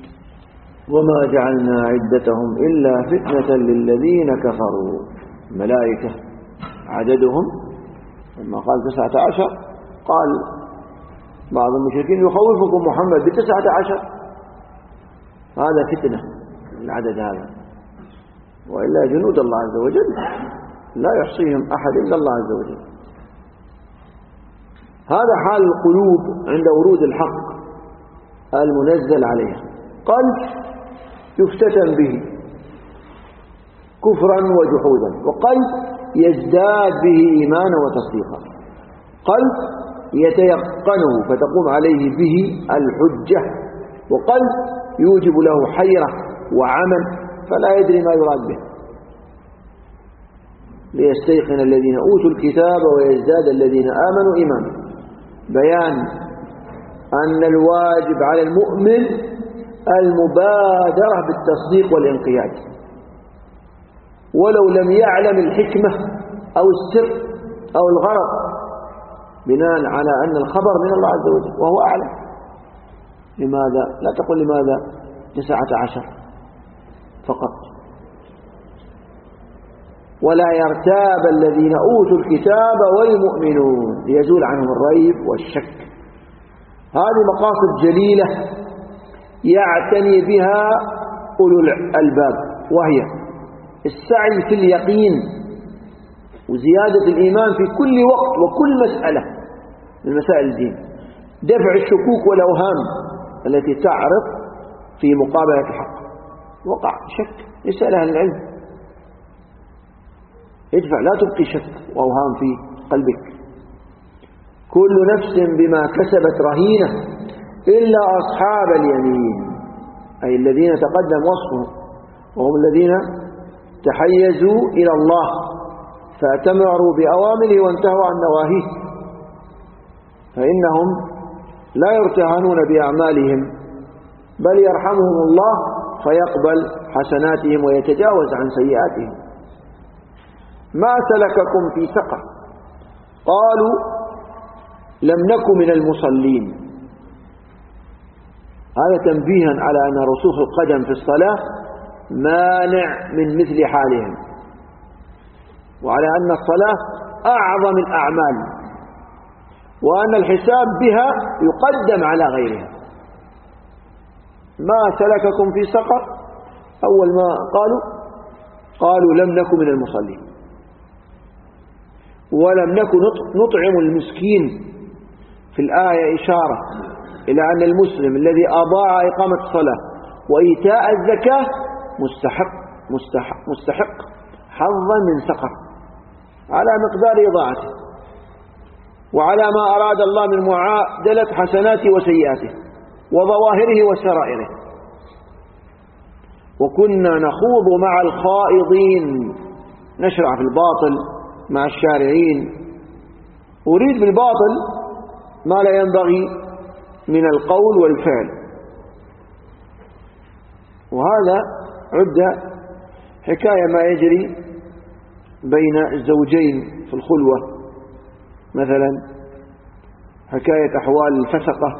وما جعلنا عدتهم إلا فتنة للذين كفروا ملائكة عددهم لما قال 19 قال بعض المشركين يخوفكم محمد ب19 هذا فتنة العدد هذا وإلا جنود الله عز وجل لا يحصيهم أحد إلا الله عز وجل. هذا حال القلوب عند ورود الحق المنزل عليها. قلب يفتتن به كفرا وجحودا وقلب يزداد به إيمانا وتصديقا قلب يتيقنه فتقوم عليه به الحجة وقلب يوجب له حيرة وعمل فلا يدري ما يراد به ليستيقن الذين أوتوا الكتاب ويزداد الذين آمنوا إيمانا. بيان أن الواجب على المؤمن المبادرة بالتصديق والانقياد ولو لم يعلم الحكمة أو السر أو الغرض بناء على أن الخبر من الله عز وجل وهو أعلم. لماذا؟ لا تقل لماذا 19 فقط ولا يرتاب الذين أوتوا الكتاب والمؤمنون ليزول عنهم الريب والشك. هذه مقاصد جليلة يعتني بها أولو الألباب وهي السعي في اليقين وزيادة الإيمان في كل وقت وكل مسألة من مسائل الدين دفع الشكوك والأوهام التي تعرض في مقابلة الحق. وقع شك اسأل أهل العلم ادفع لا تبقي شك وأوهام في قلبك. كل نفس بما كسبت رهينة إلا أصحاب اليمين أي الذين تقدم وصفهم وهم الذين تحيزوا إلى الله فأتمروا بأوامره وانتهوا عن نواهيه فإنهم لا يرتهنون بأعمالهم بل يرحمهم الله فيقبل حسناتهم ويتجاوز عن سيئاتهم. ما سلككم في سقر قالوا لم نك من المصلين. هذا تنبيها على أن رسوخ القدم في الصلاة مانع من مثل حالهم وعلى أن الصلاة أعظم الأعمال وأن الحساب بها يقدم على غيرها. ما سلككم في سقر أول ما قالوا لم نكن من المصلين ولم نكن نطعم المسكين. في الآية إشارة إلى أن المسلم الذي أضاع إقامة الصلاة وإيتاء الزكاة مستحق حظا من سقر على مقدار إضاعته وعلى ما أراد الله من معادلة حسناته وسيئاته وظواهره وسرائره. وكنا نخوض مع الخائضين، نشرع في الباطل مع الشارعين. أريد بالباطل ما لا ينبغي من القول والفعل. وهذا عد حكاية ما يجري بين الزوجين في الخلوة، مثلا حكاية أحوال الفسقة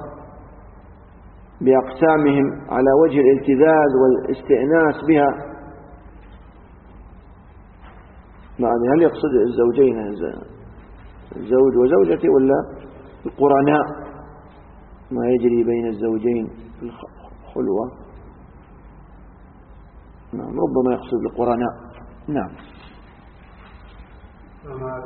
بأقسامهم على وجه الالتذاذ والاستئناس بها. يعني هل يقصد الزوجين الزوج وزوجته ولا القرناء ما يجري بين الزوجين في الخلوة؟ نعم، ربما يقصد القرناء. نعم. فما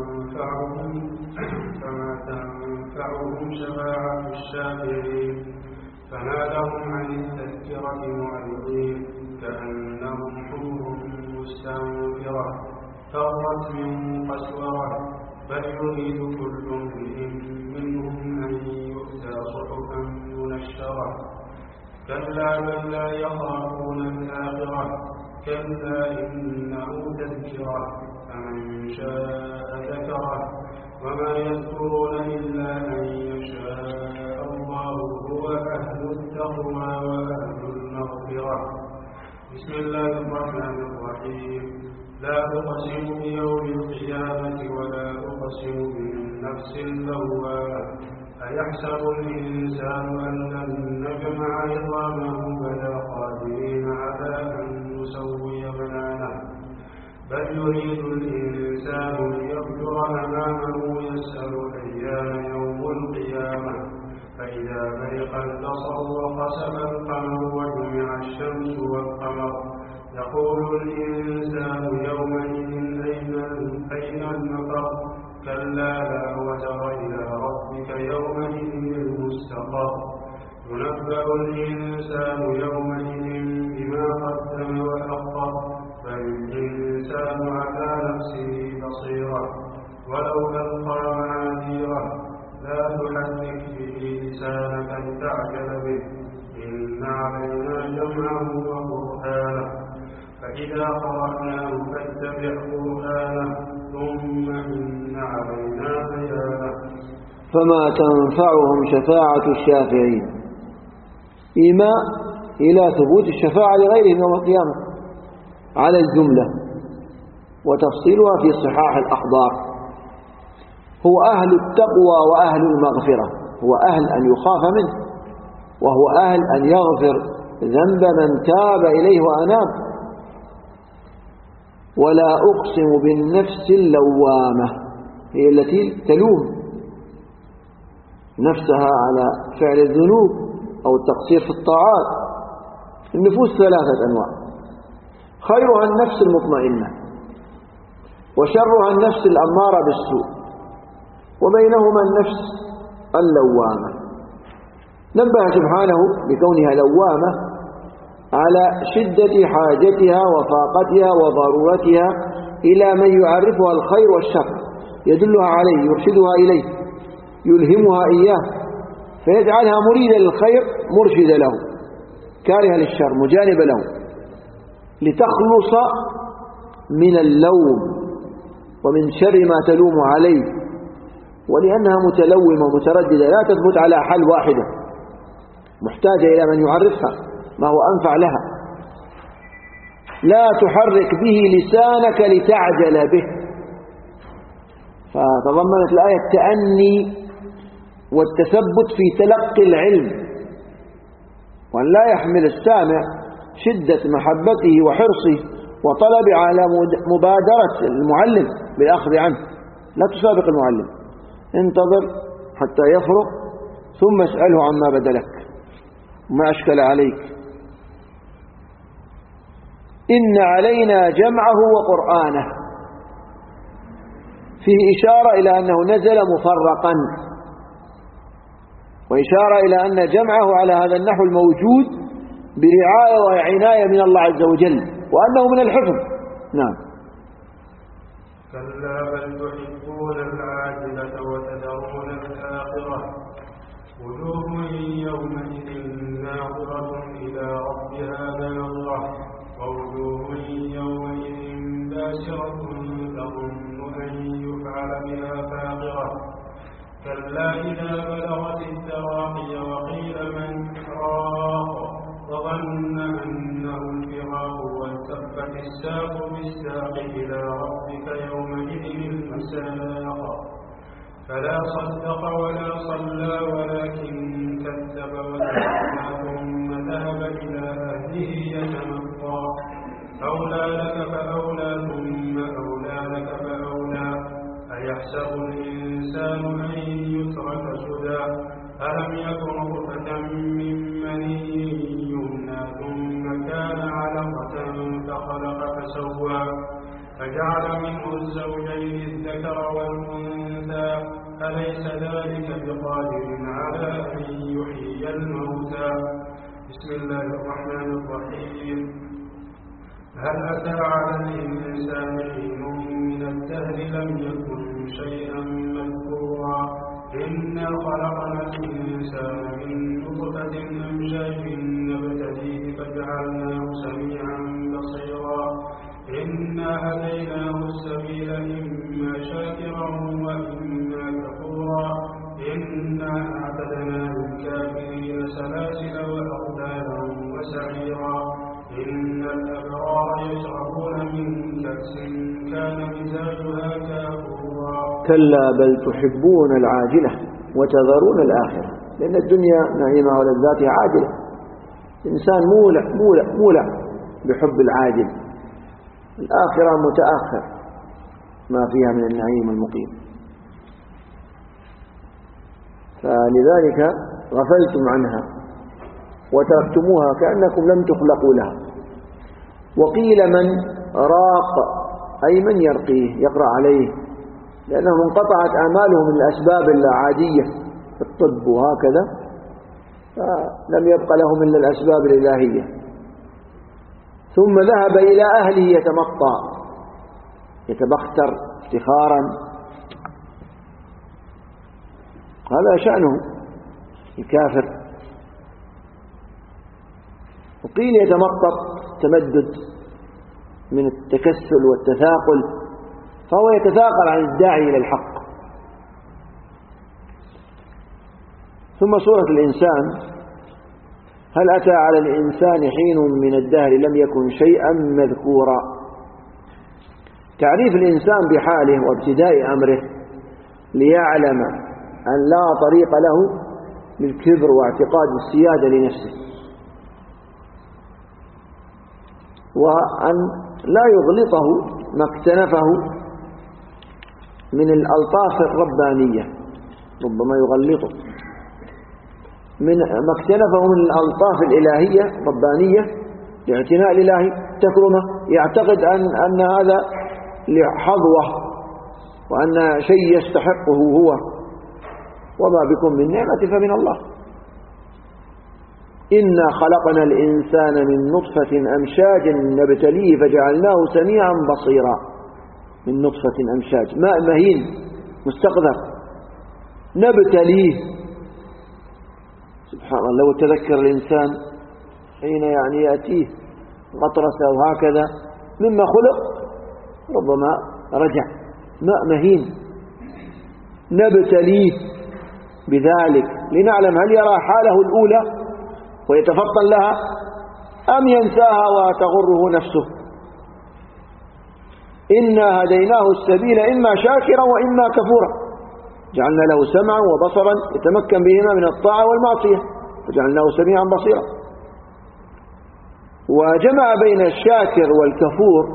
تنفعهم شفاعة الشافعين فنادهم عن التذكرة معرضين كأنهم حور مستنفرة فرت من قسورة بل يريد كل امرئ منهم أن يؤتى صحفا منشرة كلا بل لا يخافون الآخرة كلا إنه تذكرة فمن شاء ذكره وما يذكرون إلا أن يشاء الله هو أهل التقوى وأهل المغفرة. بسم الله الرحمن الرحيم. لا أقسم بيوم القيامة ولا أقسم بالنفس اللوامة أيحسب الإنسان أن لن نجمع عظامه بلى قادرين على أن نسوي بنانه بل يريد الإنسان ليفجر أمامه يسأل أيان يوم القيامة فإذا برق البصر وخسف القمر وجمع الشمس والقمر يقول الإنسان يومئذ أين المفر كلا لا وزر إلى ربك يومئذ المستقر ينبأ الإنسان يومئذ بما قدم وأخر بل الإنسان على نفسه بصيرة ولو ألقى معاذيره لا تحرك به لسانك لتعجل به إن علينا جمعه وقرآنه فإذا قرأناه فاتبع قرآنه ثم إن علينا بيانه. فما تنفعهم شفاعة الشافعين، إيماء إلى ثبوت الشفاعة لغيرهم يوم القيامة على الجملة وتفصيلها في صحاح الأخبار. هو أهل التقوى وأهل المغفرة، هو أهل أن يخاف منه وهو أهل أن يغفر ذنب من تاب إليه وأناب. ولا أقسم بالنفس اللوامة، هي التي تلوم نفسها على فعل الذنوب أو التقصير في الطاعات. النفوس ثلاثة أنواع: خيرها النفس المطمئنة، وشرها النفس الأمارة بالسوء، وبينهما النفس اللوامة. نبه سبحانه بكونها لوامة على شدة حاجتها وفاقتها وضرورتها إلى من يعرفها الخير والشر، يدلها عليه، يرشدها إليه، يلهمها إياه، فيجعلها مريدة للخير مرشدة له، كارهة للشر مجانبة له، لتخلص من اللوم ومن شر ما تلوم عليه. ولأنها متلومة مترددة لا تثبت على حل واحدة، محتاجة إلى من يعرفها ما هو أنفع لها. لا تحرك به لسانك لتعجل به، فتضمنت الآية التأني والتثبت في تلقي العلم، وأن لا يحمل السامع شدة محبته وحرصه وطلب على مبادرة المعلم بالأخذ عنه. لا تسابق المعلم، انتظر حتى يفرغ ثم اسأله عما بدلك وما أشكل عليك. إن علينا جمعه وقرآنه، فيه إشارة إلى أنه نزل مفرقا، وإشارة إلى أن جمعه على هذا النحو الموجود برعاية وعناية من الله عز وجل، وأنه من الحفظ. نعم. كلا بل تحبون العاجلة وتذرون الآخرة وجوه يومئذ ناظرة إلى ربها ناظرة كاسرة تظن أن يفعل بها فاقرة كلا إذا بلغت التراقي وقيل من راق وظن أنه الفراق والتفت الساق بالساق إلى ربك يومئذ المساق فلا صدق ولا صلى ولكن كذب وتولى ثم ذهب إلى أهله يتمطى أولى لك فأولى ثم أولى لك فأولى أيحسب الإنسان أن يترك سدى ألم يكن نطفة من مني يمنى ثم كان علقة فخلق فسوى فجعل منه الزوجين الذكر والأنثى أليس ذلك بقادر على أن يحيي الموتى بسم الله الرحمن الرحيم هل أتى على الإنسان حين من الدهر لم يكن شيئا مذكورا إنا خلقنا الإنسان من نطفة أمشاج نبتليه فجعلناه سميعا بصيرا إنا هديناه السبيل إما شاكرا وإما كفورا إنا أعتدنا للكافرين سلاسل وأغلالا وسعيرا إن الأبرار يشربون من كأس كان مزاجها كافورا كلا بل تحبون العاجلة وتذرون الآخرة لأن الدنيا نعيمها ولذاتها عاجلة الإنسان مولع بحب العاجل الآخرة متأخر ما فيها من النعيم المقيم فلذلك غفلتم عنها وتركتموها كأنكم لم تخلقوا لها وقيل من راق أي من يرقيه يقرأ عليه لأنهم انقطعت آمالهم من الأسباب العادية في الطب وهكذا فلم يبق لهم إلا الأسباب الإلهية ثم ذهب إلى أهله يتمطى يتبختر افتخارا هذا شأنه الكافر وقيل يتمطط تمدد من التكسل والتثاقل فهو يتثاقل عن الداعي إلى الحق ثم سورة الإنسان هل أتى على الإنسان حين من الدهر لم يكن شيئا مذكورا تعريف الإنسان بحاله وابتداء أمره ليعلم أن لا طريق له للكبر واعتقاد السيادة لنفسه وأن لا يغلطه ما اكتنفه من الألطاف الربانية ربما يغلطه من ما اكتنفه من الألطاف الإلهية ربانية لاعتناء الإلهي تكرمه يعتقد أن هذا لحظوة وأن شيء يستحقه هو وما بكم من نعمة فمن الله إنا خلقنا الإنسان من نطفة أمشاج نبتليه فجعلناه سميعا بصيرا من نطفة أمشاج ماء مهين مستقذر نبتليه سبحان الله لو تذكر الإنسان حين يعني يأتيه غطرسة وهكذا مما خلق ربما رجع ماء مهين نبتليه بذلك لنعلم هل يرى حاله الأولى ويتفطن لها أم ينساها وتغره نفسه إنا هديناه السبيل إما شاكرا وإما كفورا جعلنا له سمعا وبصرا يتمكن بهما من الطاعة والمعصية وجعلناه سميعا بصيرا وجمع بين الشاكر والكفور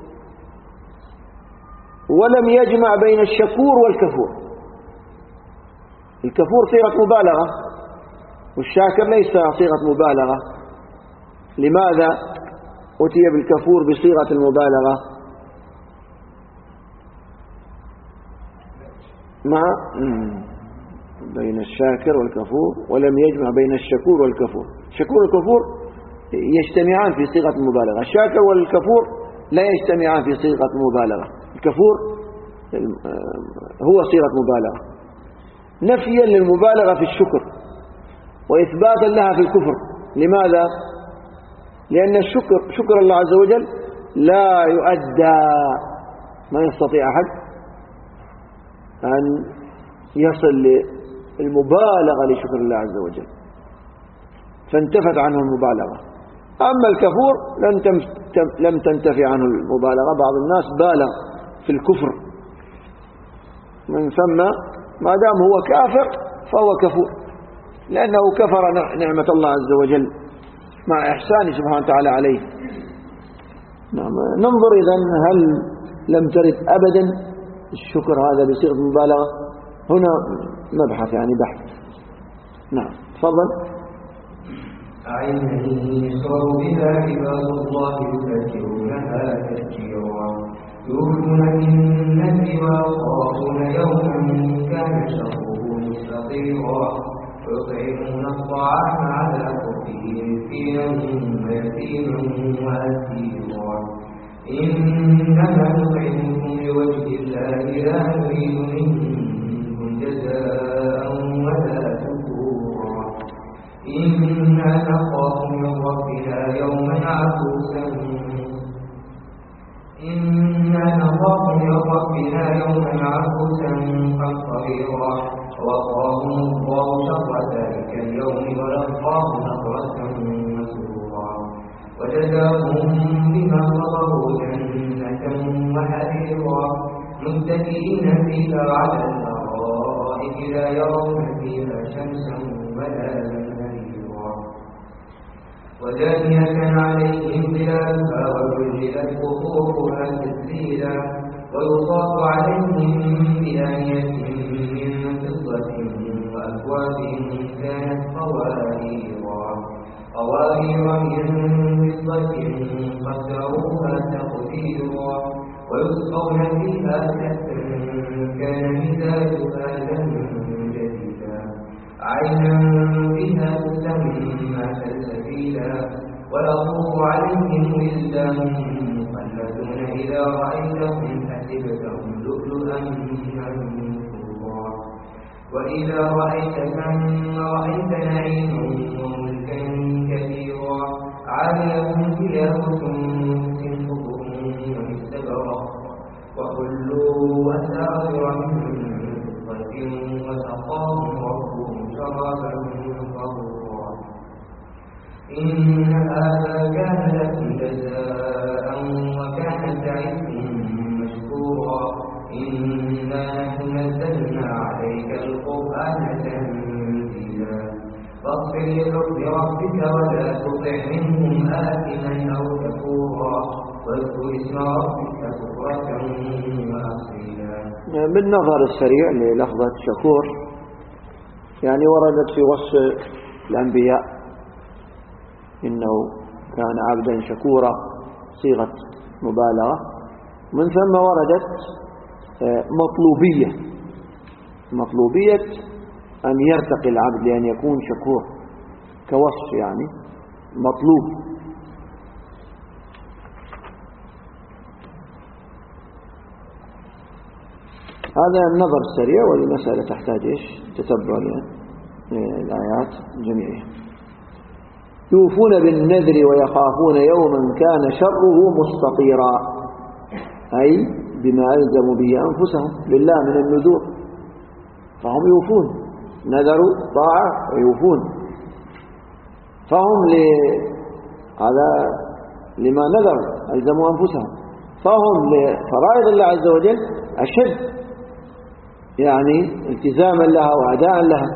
ولم يجمع بين الشكور والكفور الكفور صيغة مبالغة والشاكر ليس صيغة مبالغة لماذا أتي بالكفور بصيغة المبالغة مع بين الشاكر والكفور ولم يجمع بين الشكور والكفور الشكور والكفور يجتمعان في صيغة المبالغة الشاكر والكفور لا يجتمعان في صيغة المبالغة الكفور هو صيغة مبالغة نفيا للمبالغة في الشكر وإثباتا لها في الكفر لماذا؟ لأن شكر الله عز وجل لا يؤدى ما يستطيع أحد أن يصل للمبالغة لشكر الله عز وجل، فانتفت عنه المبالغة. أما الكفور لم تنتفي عنه المبالغة. بعض الناس بالغ في الكفر، من ثم ما دام هو كافر فهو كفور، لأنه كفر نعمة الله عز وجل مع إحسانه سبحانه وتعالى عليه. نعم. ننظر إذن هل لم ترد أبدا الشكر هذا بصيغة مبالغة؟ هنا مبحث يعني بحث. نعم تفضل. عينا يشرب بها عباد الله يفجرونها تفجيرا يؤمنون بالنذر ويخافون يوما كان شره مستطيرا ويطعمون الطعام على حبه مسكينا ويتيما واسيرا إنما نطعمكم لوجه الله لا نريد منكم جزاء ولا شكورا إنا نخاف من ربنا يوما عبوسا قمطريرا ووقاهم الله شر ذلك اليوم ولقاهم نضرة وسرورا وجزاهم بما صبروا جنة وحريرا متكئين فيها على الأرائك لا يرون فيها شمسا ولا زمهريرا ودانية عليهم ظلالها وذللت قطوفها تذليلا ويطاف عليهم بآنية من فضة وأكواب كانت قوارير من فضة قدروها تقديرا ويسقون فيها كأسا كان مزاجها زنجبيلا عينا بها تسمى سلسبيلا ويطوف عليهم ولدان مخلدون إذا رأيتهم حسبتهم لؤلؤا منثورا وإذا رأيت ثم رأيت نعيما وملكا كبيرا عاليهم ثياب سندس خضر واستبرق وحلوا أساور من فضة وسقاهم ربهم شرابا طهورا إن هذا كان لكم جزاء وكان سعيكم مشكورا إنا نحن نزلنا عليك القرآن تنزيلا فاصبر لحكم ربك ولا تطع منهم آثما أو كفورا واذكر اسم ربك بكرة وأصيلا. بالنظر السريع للفظة شكور يعني وردت في وصف الأنبياء إنه كان عبدا شكورا صيغة مبالغة، من ثم وردت مطلوبية أن يرتقي العبد لأن يكون شكور كوصف يعني مطلوب. هذا النظر السريع، والمسألة تحتاج تتبع الآيات جميعها. يوفون بالنذر ويخافون يوما كان شره مستطيرا، أي بما ألزموا به أنفسهم لله من النذور، فهم يوفون، نذروا طاعة ويوفون، فهم لما نذروا ألزموا أنفسهم، فهم لفرائض الله عز وجل أشد يعني التزاما لها وأداء لها.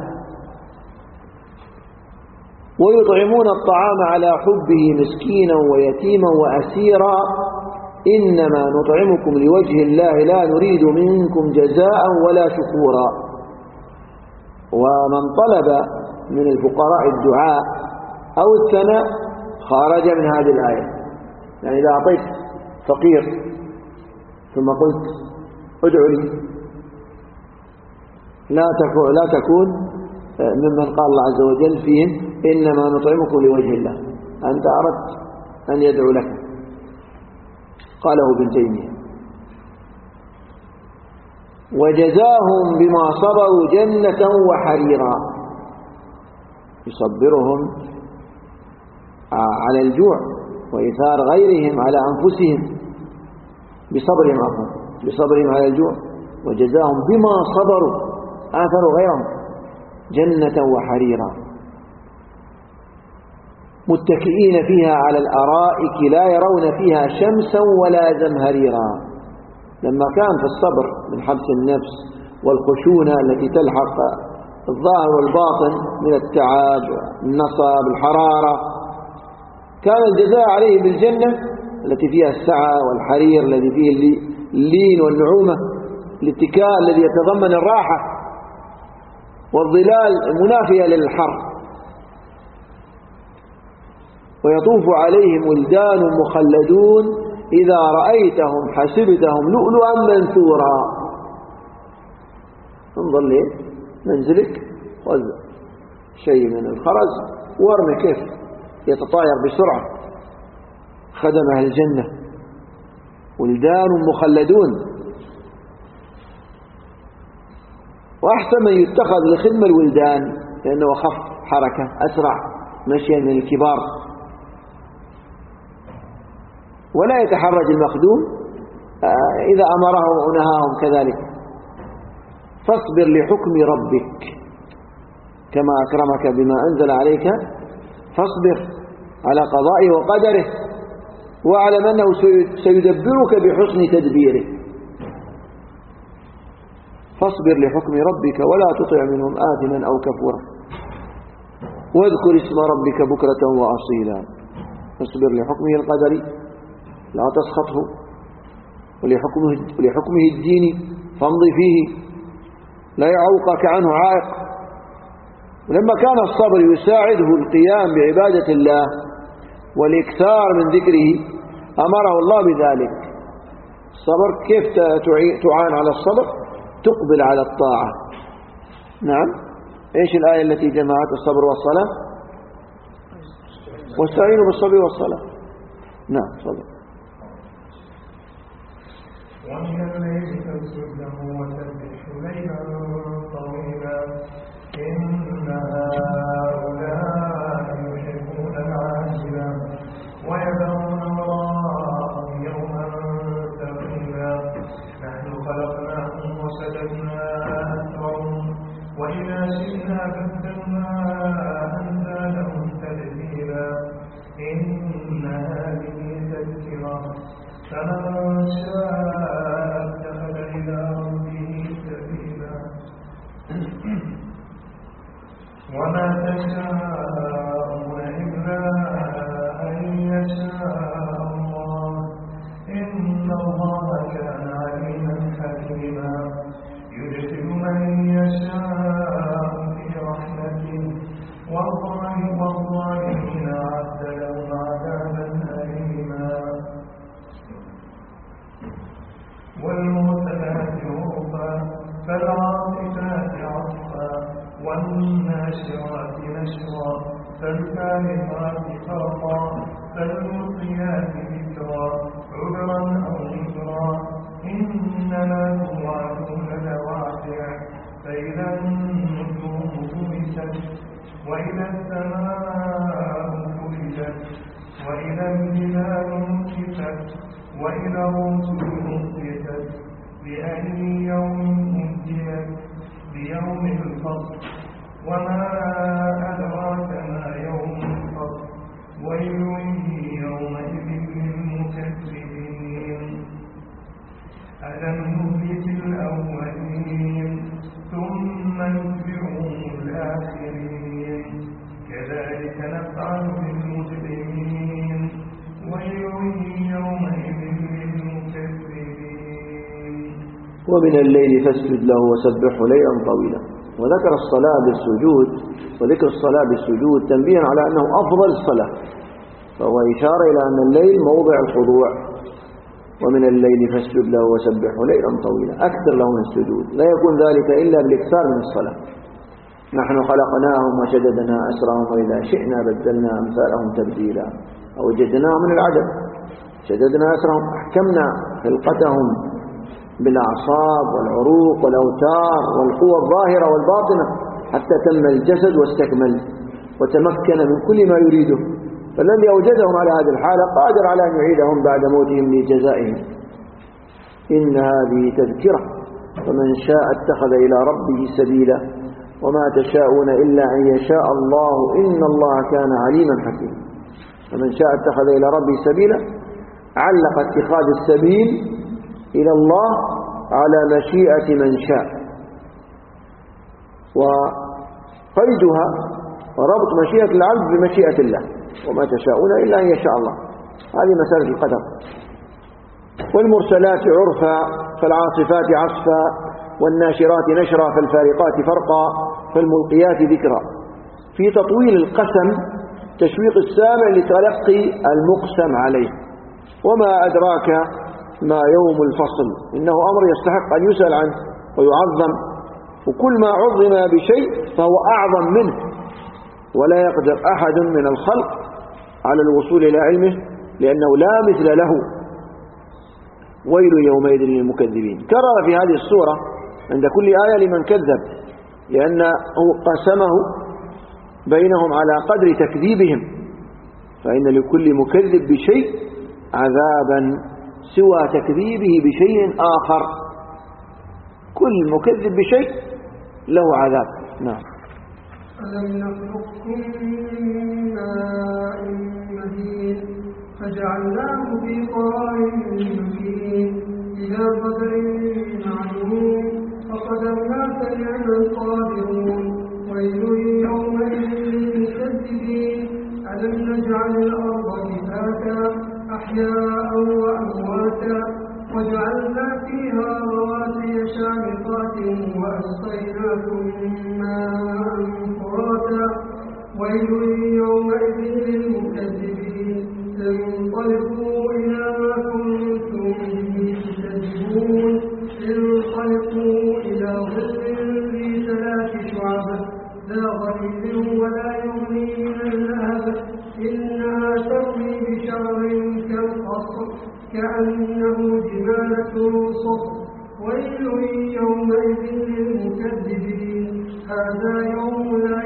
ويطعمون الطعام على حبه مسكينا ويتيما وأسيرا إنما نطعمكم لوجه الله لا نريد منكم جزاء ولا شكورا. ومن طلب من الفقراء الدعاء أو الثناء خرج من هذه الآية. يعني إذا أعطيت فقير ثم قلت ادعو لي لا تكون ممن قال الله عز وجل فيهم إنما نطعمكم لوجه الله، أنت أردت أن يدعو لك، قاله ابن تيمية. وجزاهم بما صبروا جنة وحريرا، يصبرهم على الجوع وإيثار غيرهم على أنفسهم بصبرهم بصبرهم على الجوع وجزاهم بما صبروا آثروا غيرهم جنة وحريرا متكئين فيها على الأرائك لا يرون فيها شمسا ولا زمهريرا. لما كان في الصبر من حبس النفس والخشونة التي تلحق الظاهر والباطن من التعب النصب الحرارة، كان الجزاء عليه بالجنة التي فيها السعة والحرير الذي فيه اللين والنعومة، الاتكاء الذي يتضمن الراحة والظلال المنافية للحر. ويطوف عليهم ولدان مخلدون إذا رأيتهم حسبتهم لؤلؤا منثورا. انظر لي منزلك خذ شيء من الخرز وارمي كيف يتطاير بسرعة. خدم أهل الجنة ولدان مخلدون. وأحسن من يتخذ لخدمة الولدان لأنه أخف حركة أسرع مشيا من الكبار، ولا يتحرج المخدوم إذا أمرهم ونهاهم كذلك. فاصبر لحكم ربك كما أكرمك بما أنزل عليك فاصبر على قضائه وقدره واعلم أنه سيدبرك بحسن تدبيره. فاصبر لحكم ربك ولا تطع منهم آثما أو كفورا واذكر اسم ربك بكرة وأصيلا. فاصبر لحكمه القدري لا تسخطه ولحكمه الديني فامضي فيه لا يعوقك عنه عائق. ولما كان الصبر يساعده القيام بعبادة الله والإكثار من ذكره أمره الله بذلك. الصبر كيف تعان على الصبر؟ تقبل على الطاعة. نعم. إيش الآية التي جمعت الصبر والصلاة؟ واستعينوا بالصبر والصلاة. نعم صبر. ومن الليل فاسجد له وسبحه ليلا طويلا إن هؤلاء يحبون العاجلة ويذرون وراءهم يوما ثقيلا نحن خلقناهم وشددنا أسرهم وإذا شئنا بدلنا أمثالهم تبديلا إن هذه تذكرة فمن شاء اتخذ إلى ربه سبيلا وما تشاءون إلا أن يشاء الله إن الله كان عليما حكيما يدخل من يشاء في رحمته والظالمين أعد لهم عذابا أليما والمرسلات عرفا فالعاصفات عصفا والناشرات نشرا فالفارقات فرقا فالملقيات ذكرا عذرا أو نذرا إنما توعدون لواقع فإذا النجوم طمست وإذا السماء فرجت وإذا الجبال نسفت وإذا الرسل نقتت بأي يوم أجلت بيوم الفصل وما أدراك ما يوم الفصل ويل يومئذ للمكذبين ألم نهلك الأولين ثم نتبعهم الآخرين كذلك نفعل بالمجرمين ويل يومئذ للمكذبين ومن الليل فاسجد له وسبحه ليلا طويلا. وذكر الصلاة بالسجود وذكر الصلاة بالسجود تنبيها على أنه أفضل الصلاة، فهو إشارة إلى أن الليل موضع الخضوع. ومن الليل فاسجد له وسبحه ليلا طويلا أكثر له من السجود، لا يكون ذلك إلا بالإكثار من الصلاة. نحن خلقناهم وشددنا أسرهم وإذا شئنا بدلنا أمثالهم تبديلا أو وجدناهم من العدم. شددنا أسرهم أحكمنا خلقتهم بالأعصاب والعروق والأوتار والقوى الظاهرة والباطنة حتى تم الجسد واستكمل وتمكن من كل ما يريده. فالذي أوجدهم على هذه الحالة قادر على أن يعيدهم بعد موتهم لجزائهم. إن هذه تذكرة فمن شاء اتخذ إلى ربه سبيلا وما تشاءون إلا أن يشاء الله إن الله كان عليما حكيما. فمن شاء اتخذ إلى ربه سبيلا علق اتخاذ السبيل إلى الله على مشيئة من شاء، وقيدها وربط مشيئة العبد بمشيئة الله وما تشاءون إلا أن يشاء الله. هذه مسألة القدر. والمرسلات عرفا فالعاصفات عصفا والناشرات نشرا فالفارقات فرقا فالملقيات ذكرا. في تطويل القسم تشويق السامع لتلقي المقسم عليه. وما أدراك ما يوم الفصل، إنه أمر يستحق أن يسأل عنه ويعظم، وكل ما عظم بشيء فهو أعظم منه ولا يقدر أحد من الخلق على الوصول إلى علمه لأنه لا مثل له. ويل يومئذ للمكذبين. كرر في هذه السورة عند كل آية لمن كذب، لأنه قسمه بينهم على قدر تكذيبهم، فإن لكل مكذب بشيء عذابا سوى تكذيبه بشيء آخر. كل مكذب بشيء له عذاب. نعم. ألم نخلقكم من ماء مهين فجعلناه في قرار مكين إلى قدر معلوم فقدرنا فنعم القادرون. ويل يومئذ للمكذبين. ألم نجعل الأرض كفاتا أحياء وأمواتا وجعلنا فيها رواسي شامخات وأسقيناكم ماء فراتا. ويل يومئذ للمكذبين. انطلقوا إلى ما كنتم به تكذبون. انطلقوا إلى ظل ذي 3 شعب لا ظليل ولا يغني من اللهب إنها ترمي بشرر كالقصر كأنه جمالة صفر. ويل يومئذ للمكذبين. هذا يوم لا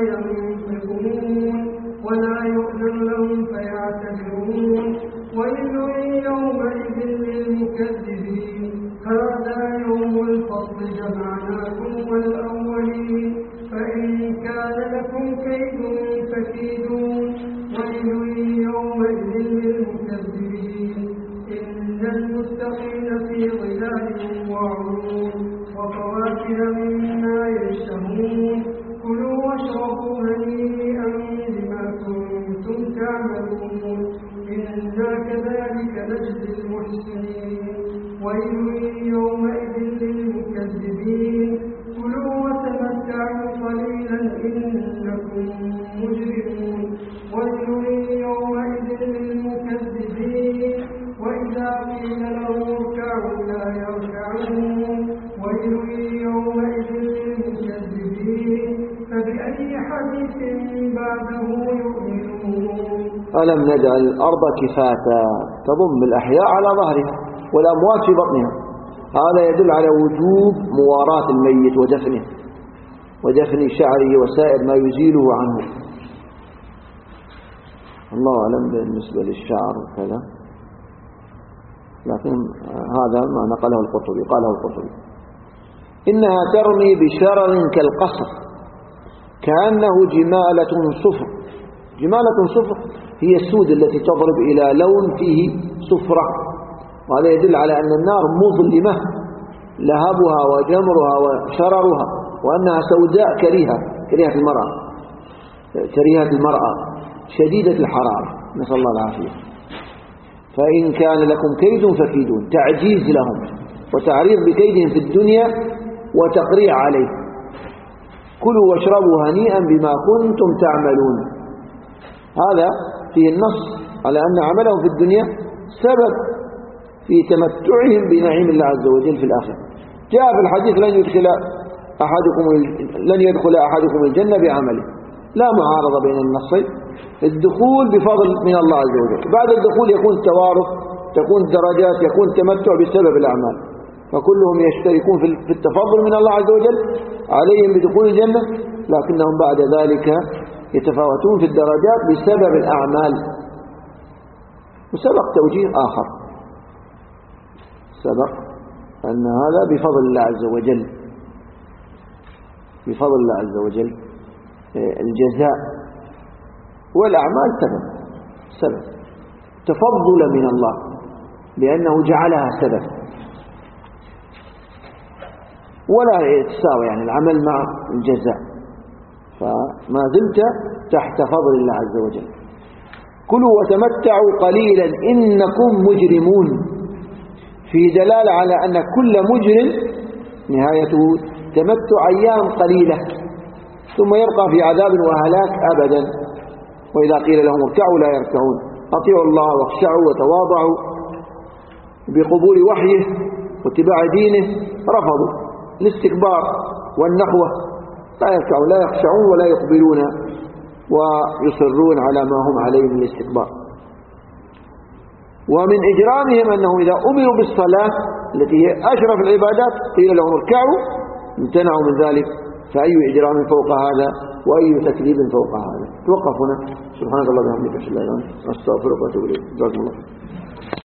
ينطقون ولا يؤذن لهم فيعتذرون. ويل يومئذ للمكذبين. هذا يوم الفصل جمعناكم والأولين فإن كان لكم كيد فكيدون. ويل يومئذ للمكذبين. إن المتقين في ظلال وعيون وفواكه مما يشتهون. كلوا واشربوا هنيئا بما كنتم تعملون إنا كذلك نجزي المحسنين. ويل يومئذ للمكذبين. كلوا وتمتعوا قليلا إنكم مجرمون. ويل يومئذ للمكذبين. وإذا قيل لهم اركعوا لا يركعون. ويل يومئذ للمكذبين. فبأي حديث بعده يؤمنون. ألم نجعل الأرض كفاتا تضم الأحياء على ظهرها والأموات في بطنها. هذا يدل على وجوب مواراة الميت ودفن شعره وسائر ما يزيله عنه. الله أعلم بالنسبة للشعر وكذا، لكن هذا ما نقله القرطبي قاله القرطبي. إنها ترمي بشرر كالقصر كأنه جمالة صفر. جمالة صفر هي السود التي تضرب إلى لون فيه صفرة، وهذا يدل على أن النار مظلمة لهبها وجمرها وشررها، وأنها سوداء كريهة المرأة شديدة الحرارة، نسأل الله العافية. فإن كان لكم كيد فكيدون، تعجيز لهم وتعريض بكيدهم في الدنيا وتقريع عليه. كلوا واشربوا هنيئا بما كنتم تعملون. هذا فيه النص على أن عملهم في الدنيا سبب في تمتعهم بنعيم الله عز وجل في الآخرة. جاء في الحديث لن يدخل أحدكم الجنة بعمله. لا معارضة بين النصين. الدخول بفضل من الله عز وجل، بعد الدخول يكون توارث، تكون درجات، يكون تمتع بسبب الأعمال، فكلهم يشتركون في التفضل من الله عز وجل عليهم بدخول الجنة، لكنهم بعد ذلك يتفاوتون في الدرجات بسبب الأعمال. وسبق توجيه آخر، سبق أن هذا بفضل الله عز وجل، بفضل الله عز وجل. الجزاء والأعمال سبب تفضل من الله لأنه جعلها سبب، ولا يتساوي يعني العمل مع الجزاء، فما زلت تحت فضل الله عز وجل. كلوا وتمتعوا قليلا إنكم مجرمون، في دلالة على أن كل مجرم نهايته تمتع أيام قليلة ثم يبقى في عذاب وهلاك أبدا. وإذا قيل لهم اركعوا لا يركعون، أطيعوا الله واخشعوا وتواضعوا بقبول وحيه واتباع دينه، رفضوا الاستكبار والنخوة، لا يركعون لا يخشعون ولا يقبلون ويصرون على ما هم عليه من الاستكبار. ومن إجرامهم أنهم إذا أمروا بالصلاة التي هي أشرف العبادات قيل لهم اركعوا امتنعوا من ذلك، فأي إجرام فوق هذا وأي تكذيب فوق هذا. توقف هنا. سبحانك اللهم وبحمدك أشهد أن لا إله إلا أنت أستغفرك وأتوب إليك. جزاكم الله.